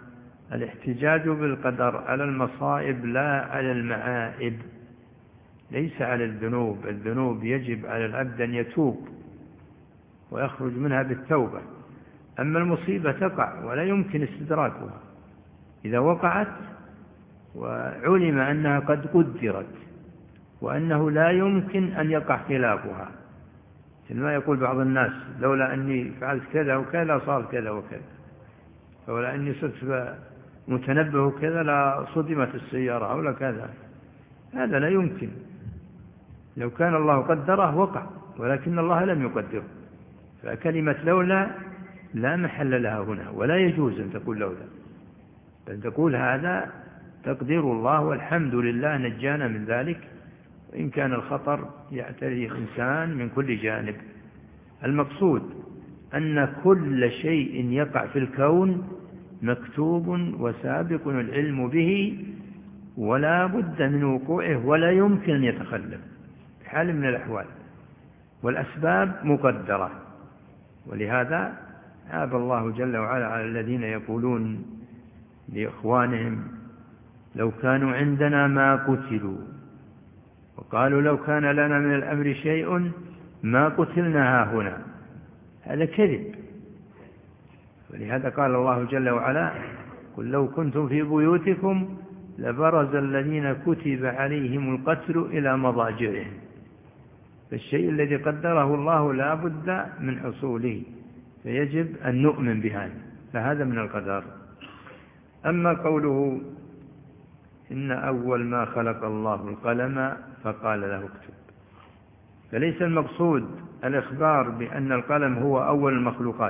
الاحتجاج بالقدر على المصائب لا على المعائب، ليس على الذنوب. الذنوب يجب على العبد أن يتوب ويخرج منها بالتوبة، أما المصيبة تقع ولا يمكن استدراكها. إذا وقعت وعلم أنها قد قدرت وأنه لا يمكن أن يقع خلافها، ما يقول بعض الناس لولا أني فعلت كذا وكذا صار كذا وكذا، لولا أني صرت متنبه كذا لا صدمت السيارة أو لا كذا. هذا لا يمكن. لو كان الله قدره وقع، ولكن الله لم يقدره. فكلمة لولا لا محل لها هنا، ولا يجوز أن تقول لولا، بل تقول هذا تقدير الله والحمد لله نجانا من ذلك، وإن كان الخطر يعتري الإنسان من كل جانب. المقصود أن كل شيء يقع في الكون مكتوب وسابق العلم به، ولا بد من وقوعه ولا يمكن أن يتخلف بحال من الأحوال، والأسباب مقدرة. ولهذا عاب الله جل وعلا على الذين يقولون لإخوانهم لو كانوا عندنا ما قتلوا، وقالوا لو كان لنا من الأمر شيء ما قتلنا هنا. هذا كذب. ولهذا قال الله جل وعلا قل لو كنتم في بيوتكم لبرز الذين كتب عليهم القتل إلى مضاجعهم. فالشيء الذي قدره الله لا بد من حصوله، فيجب أن نؤمن بهذا، فهذا من القدر. أما قوله إن أول ما خلق الله القلم فقال له اكتب، فليس المقصود الإخبار بأن القلم هو أول المخلوقات،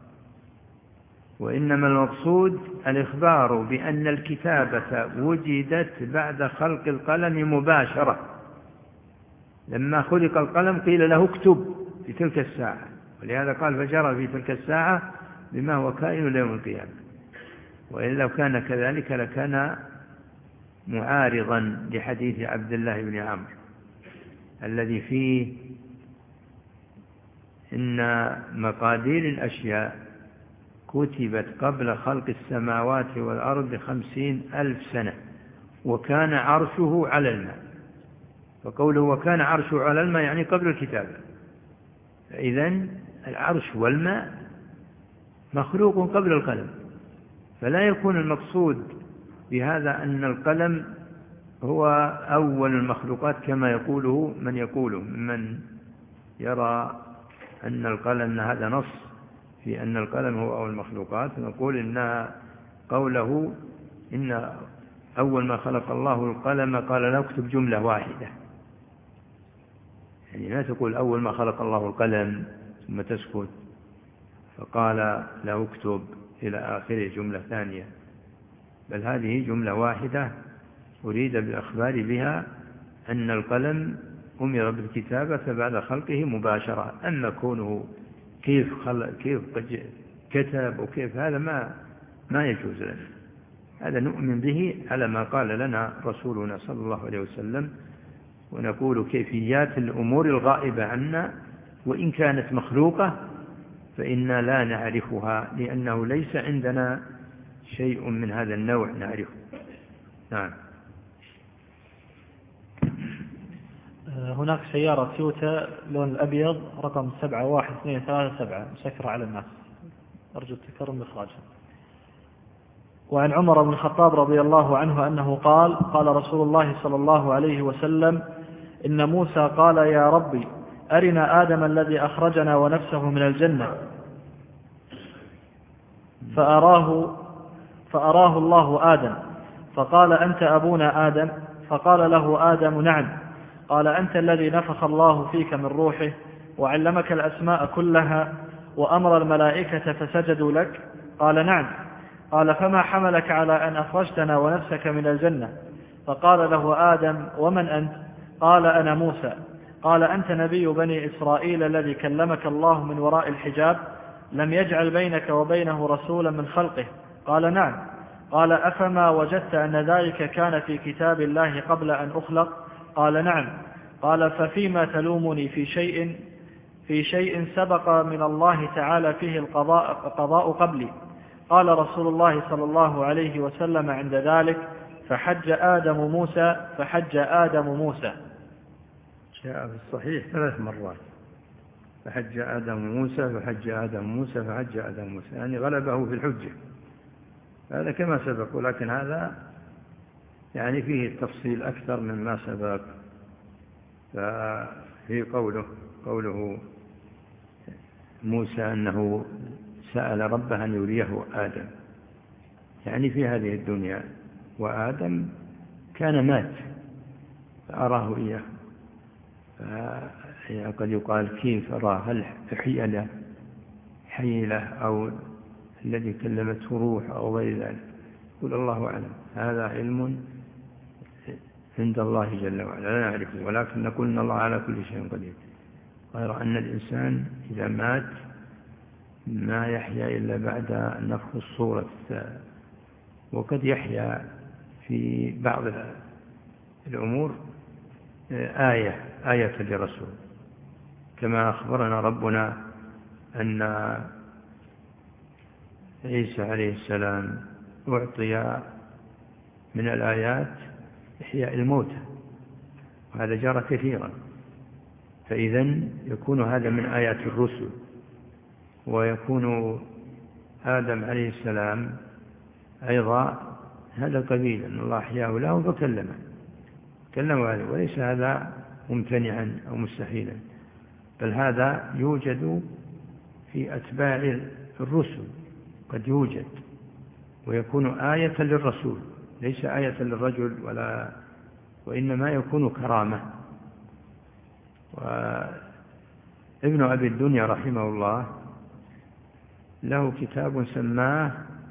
وإنما المقصود الإخبار بأن الكتابة وجدت بعد خلق القلم مباشرة. لما خلق القلم قيل له اكتب في تلك الساعة، ولهذا قال فجرى في تلك الساعة بما هو كائن ليوم القيامة. وإن لو كان كذلك لكان معارضا لحديث عبد الله بن عمرو الذي فيه إن مقادير الأشياء كتبت قبل خلق السماوات والأرض 50,000 سنة، وكان عرشه على الماء. فقوله وكان عرشه على الماء يعني قبل الكتابة. فإذن العرش والماء مخلوق قبل القلم، فلا يكون المقصود بهذا أن القلم هو أول المخلوقات كما يقوله من يقوله، من يرى أن القلم هذا نص في أن القلم هو أول المخلوقات. نقول إن قوله إن أول ما خلق الله القلم قال له اكتب جملة واحدة، يعني لا تقول أول ما خلق الله القلم ثم تسكت فقال له اكتب إلى آخر جملة ثانية، بل هذه جملة واحدة أريد بالأخبار بها أن القلم أمر بالكتابة بعد خلقه مباشرة. أما كونه كيف كتب وكيف هذا ما يجوز لنا، هذا نؤمن به على ما قال لنا رسولنا صلى الله عليه وسلم، ونقول كيفيات الأمور الغائبة عنا وإن كانت مخلوقة فإنا لا نعرفها، لأنه ليس عندنا شيء من هذا النوع نعرفه. نعم. هناك سيارة تويوتا لون الأبيض رقم 71237 مسكرة على الناس، أرجو التكرم بإخراجها. وعن عمر بن الخطاب رضي الله عنه أنه قال رسول الله صلى الله عليه وسلم إن موسى قال يا ربي أرنا آدم الذي أخرجنا ونفسه من الجنة، فأراه الله آدم فقال أنت أبونا آدم؟ فقال له آدم نعم. قال أنت الذي نفخ الله فيك من روحه وعلمك الأسماء كلها وأمر الملائكة فسجدوا لك؟ قال نعم. قال فما حملك على أن أخرجتنا ونفسك من الجنة؟ فقال له آدم ومن أنت؟ قال أنا موسى. قال أنت نبي بني إسرائيل الذي كلمك الله من وراء الحجاب لم يجعل بينك وبينه رسولا من خلقه؟ قال نعم. قال أفما وجدت أن ذلك كان في كتاب الله قبل أن أخلق؟ قال نعم. قال ففيما تلومني في شيء سبق من الله تعالى فيه القضاء قبلي؟ قال رسول الله صلى الله عليه وسلم عند ذلك: فحج آدم موسى. جاء في الصحيح 3 مرات: فحج آدم موسى، فحج آدم موسى، فحج آدم موسى، يعني غلبه في الحجة. هذا كما سبق، ولكن هذا يعني فيه التفصيل أكثر مما سبق. ففي قوله موسى أنه سأل ربه أن يريه آدم، يعني في هذه الدنيا، وآدم كان مات فأراه إياه. قد يقال: كيف أراه؟ هل حي له أو الذي كلمته روح أو غير ذلك؟ قل الله أعلم، هذا علم عند الله جل وعلا لا نعرفه، ولكن نقول إن الله على كل شيء قدير، غير أن الإنسان إذا مات ما يحيا إلا بعد نفخ الصورة، وقد يحيا في بعض الأمور آية لرسول، كما أخبرنا ربنا أن عيسى عليه السلام أعطي من الآيات إحياء الموتى، وهذا جرى كثيرا. فإذن يكون هذا من آيات الرسل، ويكون آدم عليه السلام أيضا هذا القبيل، أن الله أحياه له فكلمه هذا، وليس هذا ممتنعا أو مستحيلا، بل هذا يوجد في أتباع الرسل، قد يوجد ويكون آية للرسول، ليس آية للرجل، وإنما يكون كرامة. وابن أبي الدنيا رحمه الله له كتاب سماه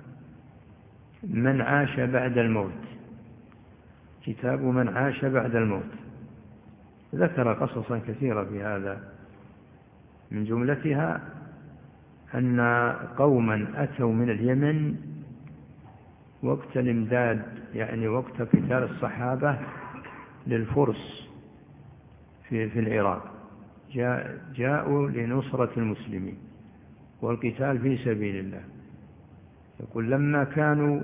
من عاش بعد الموت، كتاب من عاش بعد الموت، ذكر قصصا كثيرة في هذا، من جملتها أن قوما أتوا من اليمن وقت الامداد، يعني وقت قتال الصحابة للفرس في العراق، جاءوا لنصرة المسلمين والقتال في سبيل الله. يقول: لما كانوا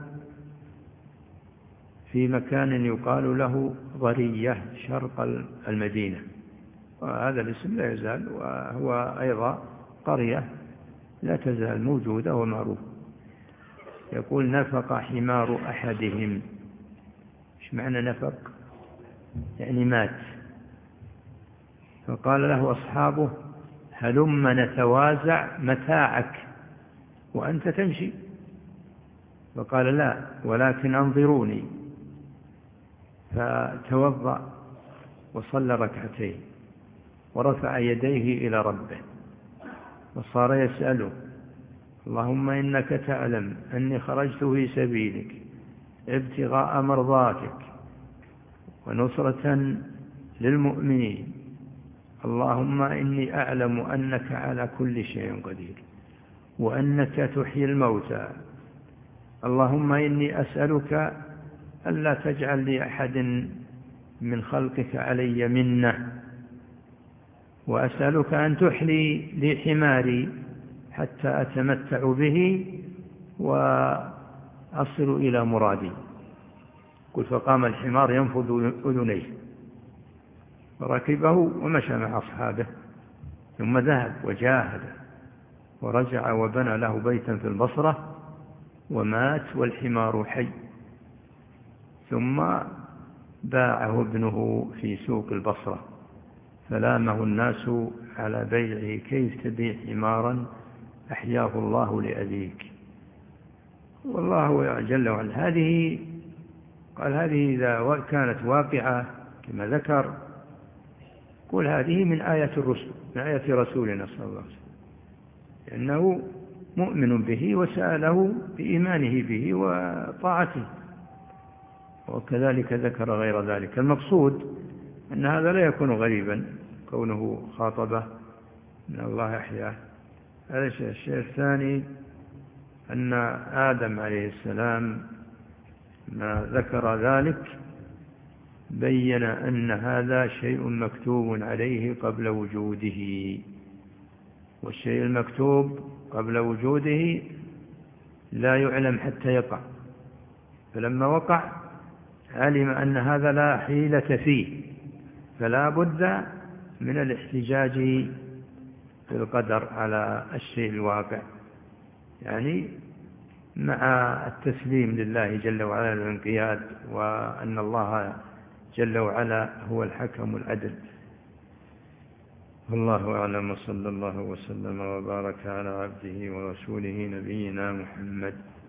في مكان يقال له ضرية شرق المدينة، وهذا الاسم لا يزال، وهو أيضا قرية لا تزال موجودة ومعروفة. يقول: نفق حمار أحدهم. إيش معنى نفق؟ يعني مات. فقال له أصحابه: هلم نتوازع متاعك وأنت تمشي. فقال: لا، ولكن أنظروني. فتوضأ وصلى ركعتين ورفع يديه إلى ربه وصار يسأله: اللهم إنك تعلم أني خرجت في سبيلك ابتغاء مرضاتك ونصرة للمؤمنين، اللهم إني أعلم أنك على كل شيء قدير وأنك تحيي الموتى، اللهم إني أسألك ألا تجعل لي أحد من خلقك علي منة، وأسألك أن تحلي لي حماري حتى أتمتع به وأصل إلى مرادي. قل: فقام الحمار ينفض أذنيه فركبه ومشى مع أصحابه، ثم ذهب وجاهد ورجع وبنى له بيتا في البصرة ومات والحمار حي، ثم باعه ابنه في سوق البصرة فلامه الناس على بيعه: كيف تبيع حمارا أحياه الله لأبيك؟ والله جل وعلا هذه إذا كانت واقعة كما ذكر، قل هذه من آيات الرسل، من آيات رسولنا صلى الله عليه وسلم، لأنه مؤمن به وسأله بإيمانه به وطاعته. وكذلك ذكر غير ذلك. المقصود أن هذا لا يكون غريبا كونه خاطبه أن الله أحياه. هذا الشيء الثاني أن آدم عليه السلام ما ذكر ذلك بين أن هذا شيء مكتوب عليه قبل وجوده، والشيء المكتوب قبل وجوده لا يعلم حتى يقع، فلما وقع علم أن هذا لا حيلة فيه، فلا بد من الاحتجاج بالقدر على الشيء الواقع، يعني مع التسليم لله جل وعلا والانقياد، وأن الله جل وعلا هو الحكم العدل. والله أعلم، صلى الله وسلم وبارك على عبده ورسوله نبينا محمد.